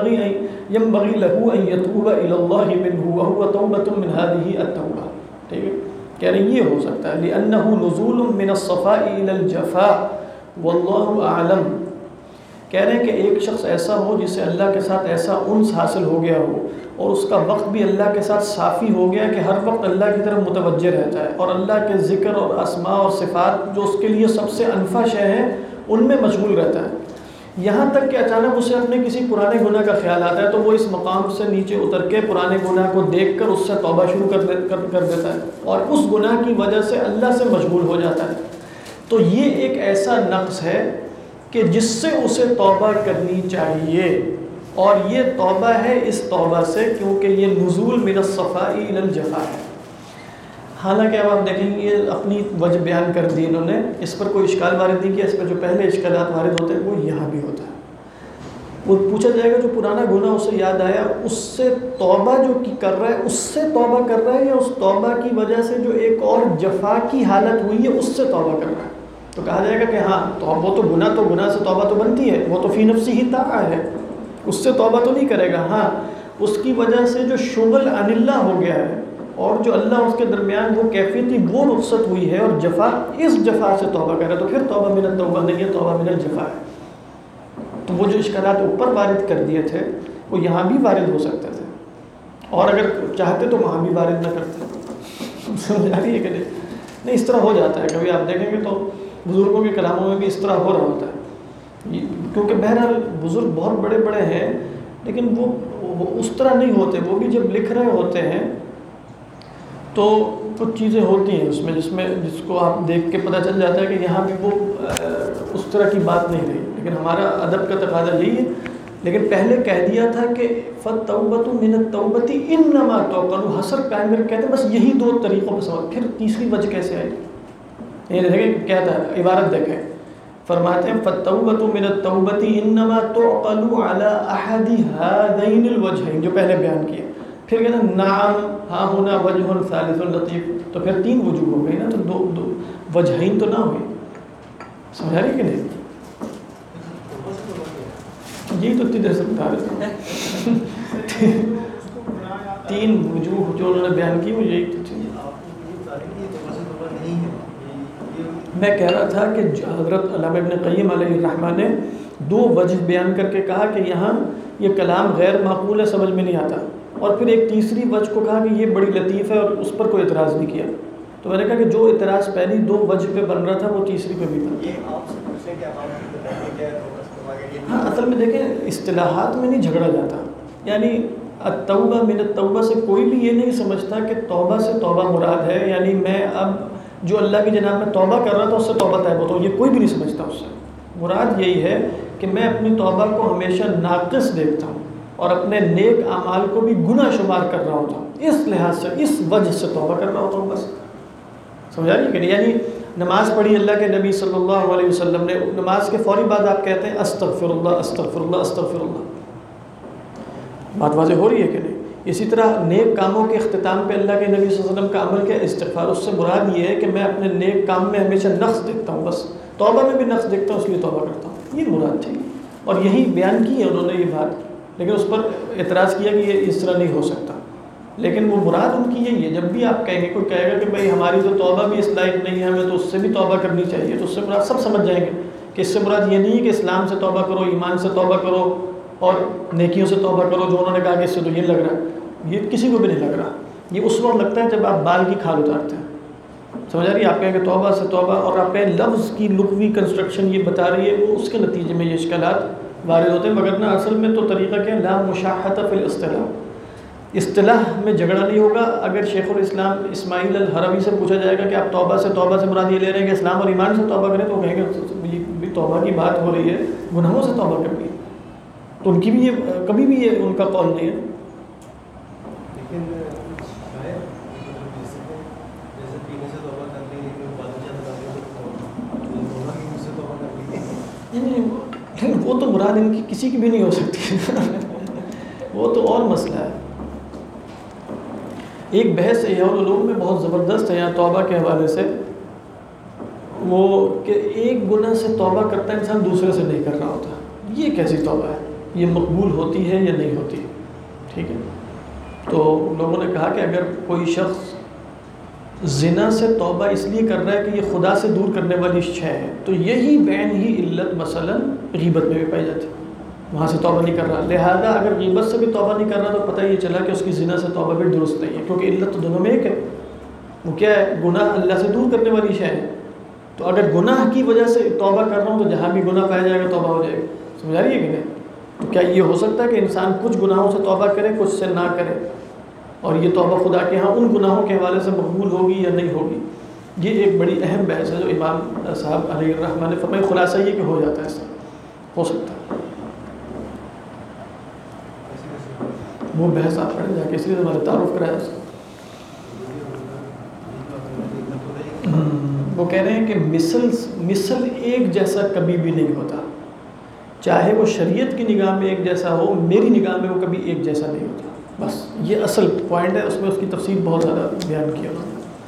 ينبغي له أن يتوب إلى الله منه وهو توبة من هذه التوبة، ٹھیک ہے، کہہ رہے یہ ہو سکتا ہے لأنه نزول من الصفاء إلى الجفاء والله أعلم، کہہ رہے ہیں کہ ایک شخص ایسا ہو جسے اللہ کے ساتھ ایسا انس حاصل ہو گیا ہو اور اس کا وقت بھی اللہ کے ساتھ صافی ہو گیا کہ ہر وقت اللہ کی طرف متوجہ رہتا ہے اور اللہ کے ذکر اور اسماء اور صفات جو اس کے لیے سب سے انفع شے ہیں ان میں مشغول رہتا ہے، یہاں تک کہ اچانک اسے اپنے کسی پرانے گناہ کا خیال آتا ہے تو وہ اس مقام سے نیچے اتر کے پرانے گناہ کو دیکھ کر اس سے توبہ شروع کر دیتا ہے اور اس گناہ کی وجہ سے اللہ سے مشغول ہو جاتا ہے۔ تو یہ ایک ایسا نقص ہے کہ جس سے اسے توبہ کرنی چاہیے، اور یہ توبہ ہے اس توبہ سے کیونکہ یہ نزول من الصفاء الى الجفاء ہے۔ حالانکہ اب آپ دیکھیں گے یہ اپنی وجہ بیان کر دی انہوں نے، اس پر کوئی اشکال وارد نہیں کیا، اس پر جو پہلے اشکالات وارد ہوتے ہیں وہ یہاں بھی ہوتا ہے۔ وہ پوچھا جائے گا جو پرانا گناہ اسے یاد آیا اس سے توبہ جو کر رہا ہے اس سے توبہ کر رہا ہے یا اس توبہ کی وجہ سے جو ایک اور جفا کی حالت ہوئی ہے اس سے توبہ کر رہا ہے، تو کہا جائے گا کہ ہاں تو وہ تو گناہ سے توبہ تو بنتی ہے، وہ تو فی نفسی ہی طاعہ ہے، اس سے توبہ تو نہیں کرے گا، ہاں اس کی وجہ سے جو شغل عن اللہ ہو گیا ہے اور جو اللہ اس کے درمیان وہ کیفیت تھی وہ رخصت ہوئی ہے اور جفا، اس جفا سے توبہ کرے تو پھر توبہ من التوبہ نہیں ہے، توبہ من الجفا ہے۔ تو وہ جو اشکالات اوپر وارد کر دیے تھے وہ یہاں بھی وارد ہو سکتے تھے، اور اگر چاہتے تو وہاں بھی وارد نہ کرتے، سمجھ آ رہی ہے کہ نہیں؟ اس طرح ہو جاتا ہے، کبھی آپ دیکھیں گے تو بزرگوں کے کلاموں میں بھی اس طرح ہو رہا ہوتا ہے، کیونکہ بہرحال بزرگ بہت بڑے بڑے ہیں لیکن وہ اس طرح نہیں ہوتے، وہ بھی جب لکھ رہے ہوتے ہیں تو کچھ چیزیں ہوتی ہیں اس میں جس کو آپ دیکھ کے پتہ چل جاتا ہے کہ یہاں بھی وہ اس طرح کی بات نہیں رہی، لیکن ہمارا ادب کا تقاضا یہی ہے، لیکن پہلے کہہ دیا تھا کہ فَالتَّوْبَةُ مِنَ التَّوْبَةِ إِنَّمَا تُعْقَلُ، حصر قائم کر کہتے ہیں بس یہی دو طریقوں پہ سوال، پھر تیسری وجہ کیسے آئی؟ یہ دیکھیں کیا تھا، عبارت دیکھیں فرماتے ہیں فَالتَّوْبَةُ مِنَ التَّوْبَةِ إِنَّمَا تُعْقَلُ عَلَىٰ أَحَدِ هَذَيْنِ الْوَجْهَيْنِ جو پہلے بیان کیا. پھر کہتے ہیں نعم ہاں ہونا وجہ ثالث لطیف، تو پھر 3 وجوہ ہو گئی نا، تو دو وجہین تو نہ ہوئی. سمجھا رہی کہ نہیں؟ یہی تو اتنی دیر سے بتا رہے تھے 3 وجوہ جو انہوں نے بیان کی وہ یہی تو تھی. میں کہہ رہا تھا کہ حضرت علامہ ابن قیم علیہ الرحمہ نے 2 وجہ بیان کر کے کہا کہ یہاں یہ کلام غیر معقول ہے، سمجھ میں نہیں آتا، اور پھر ایک تیسری وجہ کو کہا کہ یہ بڑی لطیف ہے اور اس پر کوئی اعتراض نہیں کیا. تو میں نے کہا کہ جو اعتراض پہلی 2 وجہ پہ بن رہا تھا وہ تیسری پہ بھی بن. ہاں اصل میں دیکھیں اصطلاحات میں نہیں جھگڑا جاتا، یعنی التوبہ من التوبہ سے کوئی بھی یہ نہیں سمجھتا کہ توبہ سے توبہ مراد ہے، یعنی میں اب جو اللہ کی جناب میں توبہ کر رہا تھا اس سے توبہ طیب ہوتا ہوں، یہ کوئی بھی نہیں سمجھتا. اس سے مراد یہی ہے کہ میں اپنی توبہ کو ہمیشہ ناقص دیکھتا ہوں اور اپنے نیک اعمال کو بھی گناہ شمار کر رہا ہوتا ہوں، اس لحاظ سے اس وجہ سے توبہ کر رہا ہوتا ہوں. بس سمجھا رہی کہ نہیں؟ یعنی نماز پڑھی اللہ کے نبی صلی اللہ علیہ وسلم نے، نماز کے فوری بعد آپ کہتے ہیں استغفر اللہ استغفر اللہ استغفر اللہ. بات واضح ہو رہی ہے کہ نہیں؟ اسی طرح نیک کاموں کے اختتام پہ اللہ کے نبی صلی اللہ علیہ وسلم کا عمل کیا استغفار. اس سے مراد یہ ہے کہ میں اپنے نیک کام میں ہمیشہ نقص دیکھتا ہوں، بس توبہ میں بھی نقص دیکھتا ہوں اس لیے توبہ کرتا ہوں، یہ مراد تھی. اور یہی بیان کی ہے انہوں نے یہ بات، لیکن اس پر اعتراض کیا کہ یہ اس طرح نہیں ہو سکتا. لیکن وہ مراد ان کی یہی ہے. جب بھی آپ کہیں گے، کوئی کہے گا کہ بھائی ہماری تو توبہ بھی اس لائق نہیں ہے، ہمیں تو اس سے بھی توبہ کرنی چاہیے، تو اس سے مراد سب سمجھ جائیں گے کہ اس سے مراد یہ نہیں ہے کہ اسلام سے توبہ کرو، ایمان سے توبہ کرو اور نیکیوں سے توبہ کرو، جو انہوں نے کہا کہ اس سے تو یہ لگ رہا ہے، یہ کسی کو بھی نہیں لگ رہا. یہ اس وقت لگتا ہے جب آپ بال کی کھال اتارتے ہیں. سمجھ آ رہی ہے؟ آپ کہیں کہ توبہ سے توبہ، اور آپ کہیں لفظ کی لغوی کنسٹرکشن یہ بتا رہی ہے، وہ اس کے نتیجے میں یہ اشکالات وارد ہوتے ہیں. مگر نہ اصل میں تو طریقہ کیا ہے، لا مشاحۃ فی الاصطلاح، اصطلاح میں جھگڑا نہیں ہوگا. اگر شیخ الاسلام اسماعیل الحربی سے پوچھا جائے گا کہ آپ توبہ سے مراد یہ لے رہے ہیں کہ اسلام اور ایمان سے توبہ کریں، تو وہ کہیں گے توبہ کی بات ہو رہی ہے، گناہوں سے توبہ کرنی ہے. تو ان کی بھی یہ کبھی بھی یہ ان کا قول نہیں ہے. وہ تو مراد ان کی کسی کی بھی نہیں ہو سکتی وہ تو اور مسئلہ ہے. ایک بحث ہے اور لوگوں میں بہت زبردست ہے یہاں توبہ کے حوالے سے، وہ کہ ایک گناہ سے توبہ کرتا ہے انسان، دوسرے سے نہیں کر رہا ہوتا. یہ کیسی توبہ ہے؟ یہ مقبول ہوتی ہے یا نہیں ہوتی؟ ٹھیک ہے. تو لوگوں نے کہا کہ اگر کوئی شخص زنا سے توبہ اس لیے کر رہا ہے کہ یہ خدا سے دور کرنے والی شے ہے، تو یہی بین ہی علت مثلا غیبت میں بھی پائی جاتی ہے، وہاں سے توبہ نہیں کر رہا. لہذا اگر غیبت سے بھی توبہ نہیں کر رہا تو پتہ یہ چلا کہ اس کی زنا سے توبہ بھی درست نہیں ہے، کیونکہ علت تو دونوں میں ایک ہے. وہ کیا ہے؟ گناہ اللہ سے دور کرنے والی شے ہے. تو اگر گناہ کی وجہ سے توبہ کر رہا ہوں تو جہاں بھی گناہ پایا جائے گا توبہ ہو جائے گا. سمجھا رہی ہے کہ نہیں؟ تو کیا یہ ہو سکتا ہے کہ انسان کچھ گناہوں سے توبہ کرے، کچھ سے نہ کرے، اور یہ توبہ خدا کے ہاں ان گناہوں کے حوالے سے مقبول ہوگی یا نہیں ہوگی؟ یہ ایک بڑی اہم بحث ہے جو امام صاحب علیہ الرحمہ نے فرمایا. خلاصہ یہ کہ ہو جاتا ہے، ایسا ہو سکتا ہے. وہ بحث آپ پڑھیں جا کے، اس لیے ہمارا تعارف کرایا اس. وہ کہہ رہے ہیں کہ مثل ایک جیسا کبھی بھی نہیں ہوتا، چاہے وہ شریعت کی نگاہ میں ایک جیسا ہو، میری نگاہ میں وہ کبھی ایک جیسا نہیں ہوتا. بس یہ اصل پوائنٹ ہے، اس میں اس کی تفصیل بہت زیادہ بیان کیا انہوں نے.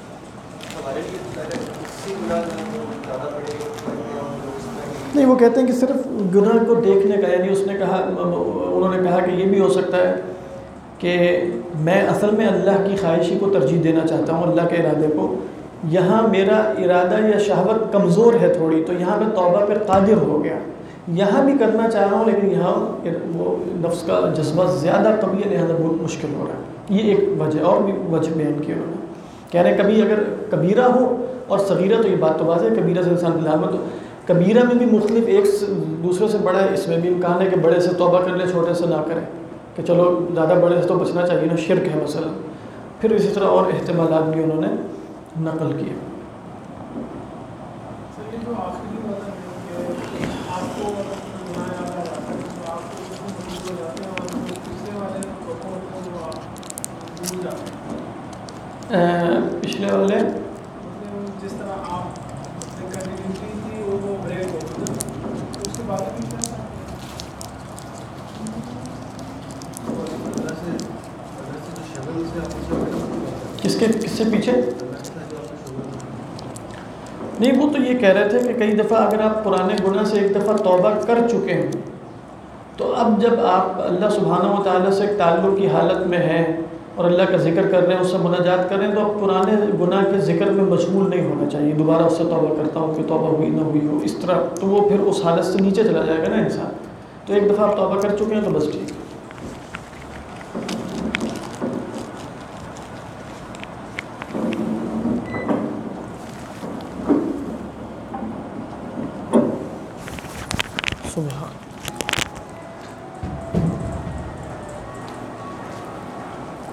نہیں، وہ کہتے ہیں کہ صرف گناہ کو دیکھنے کا، یعنی اس نے کہا، انہوں نے کہا کہ یہ بھی ہو سکتا ہے کہ میں اصل میں اللہ کی خواہشی کو ترجیح دینا چاہتا ہوں، اللہ کے ارادے کو. یہاں میرا ارادہ یا شہوت کمزور ہے تھوڑی، تو یہاں میں توبہ پہ قادر ہو گیا. یہاں بھی کرنا چاہ رہا ہوں لیکن یہاں وہ نفس کا جذبہ زیادہ قوی ہے، لہٰذا بہت مشکل ہو رہا ہے. یہ ایک وجہ، اور بھی وجہ بیان کی انہوں نے. کہہ رہے ہیں کبھی اگر کبیرہ ہو اور صغیرہ، تو یہ بات تو واضح ہے کبیرہ سے انسان بلامت ہو. کبیرہ میں بھی مختلف، ایک دوسرے سے بڑا ہے، اس میں بھی امکان ہے کہ بڑے سے توبہ کر لے، چھوٹے سے نہ کرے، کہ چلو زیادہ بڑے سے تو بچنا چاہیے نا، شرک ہے مثلا. پھر اسی طرح اور احتمالات بھی انہوں نے نقل کیے. پچھلے والے جس طرح آپ کنٹینیوٹی تھی وہ بریک ہو گئی، کس سے پیچھے؟ نہیں، وہ تو یہ کہہ رہے تھے کہ کئی دفعہ اگر آپ پرانے گناہ سے ایک دفعہ توبہ کر چکے ہیں تو اب جب آپ اللہ سبحانہ و تعالیٰ سے ایک تعلق کی حالت میں ہیں اور اللہ کا ذکر کر رہے ہیں، اس سے مناجات کر رہے ہیں، تو اب پرانے گناہ کے ذکر میں مشغول نہیں ہونا چاہیے دوبارہ اس سے توبہ کرتا ہوں کہ توبہ ہوئی نہ ہوئی ہو اس طرح، تو وہ پھر اس حالت سے نیچے چلا جائے گا نا انسان. تو ایک دفعہ آپ توبہ کر چکے ہیں تو بس ٹھیک ہے. سبحان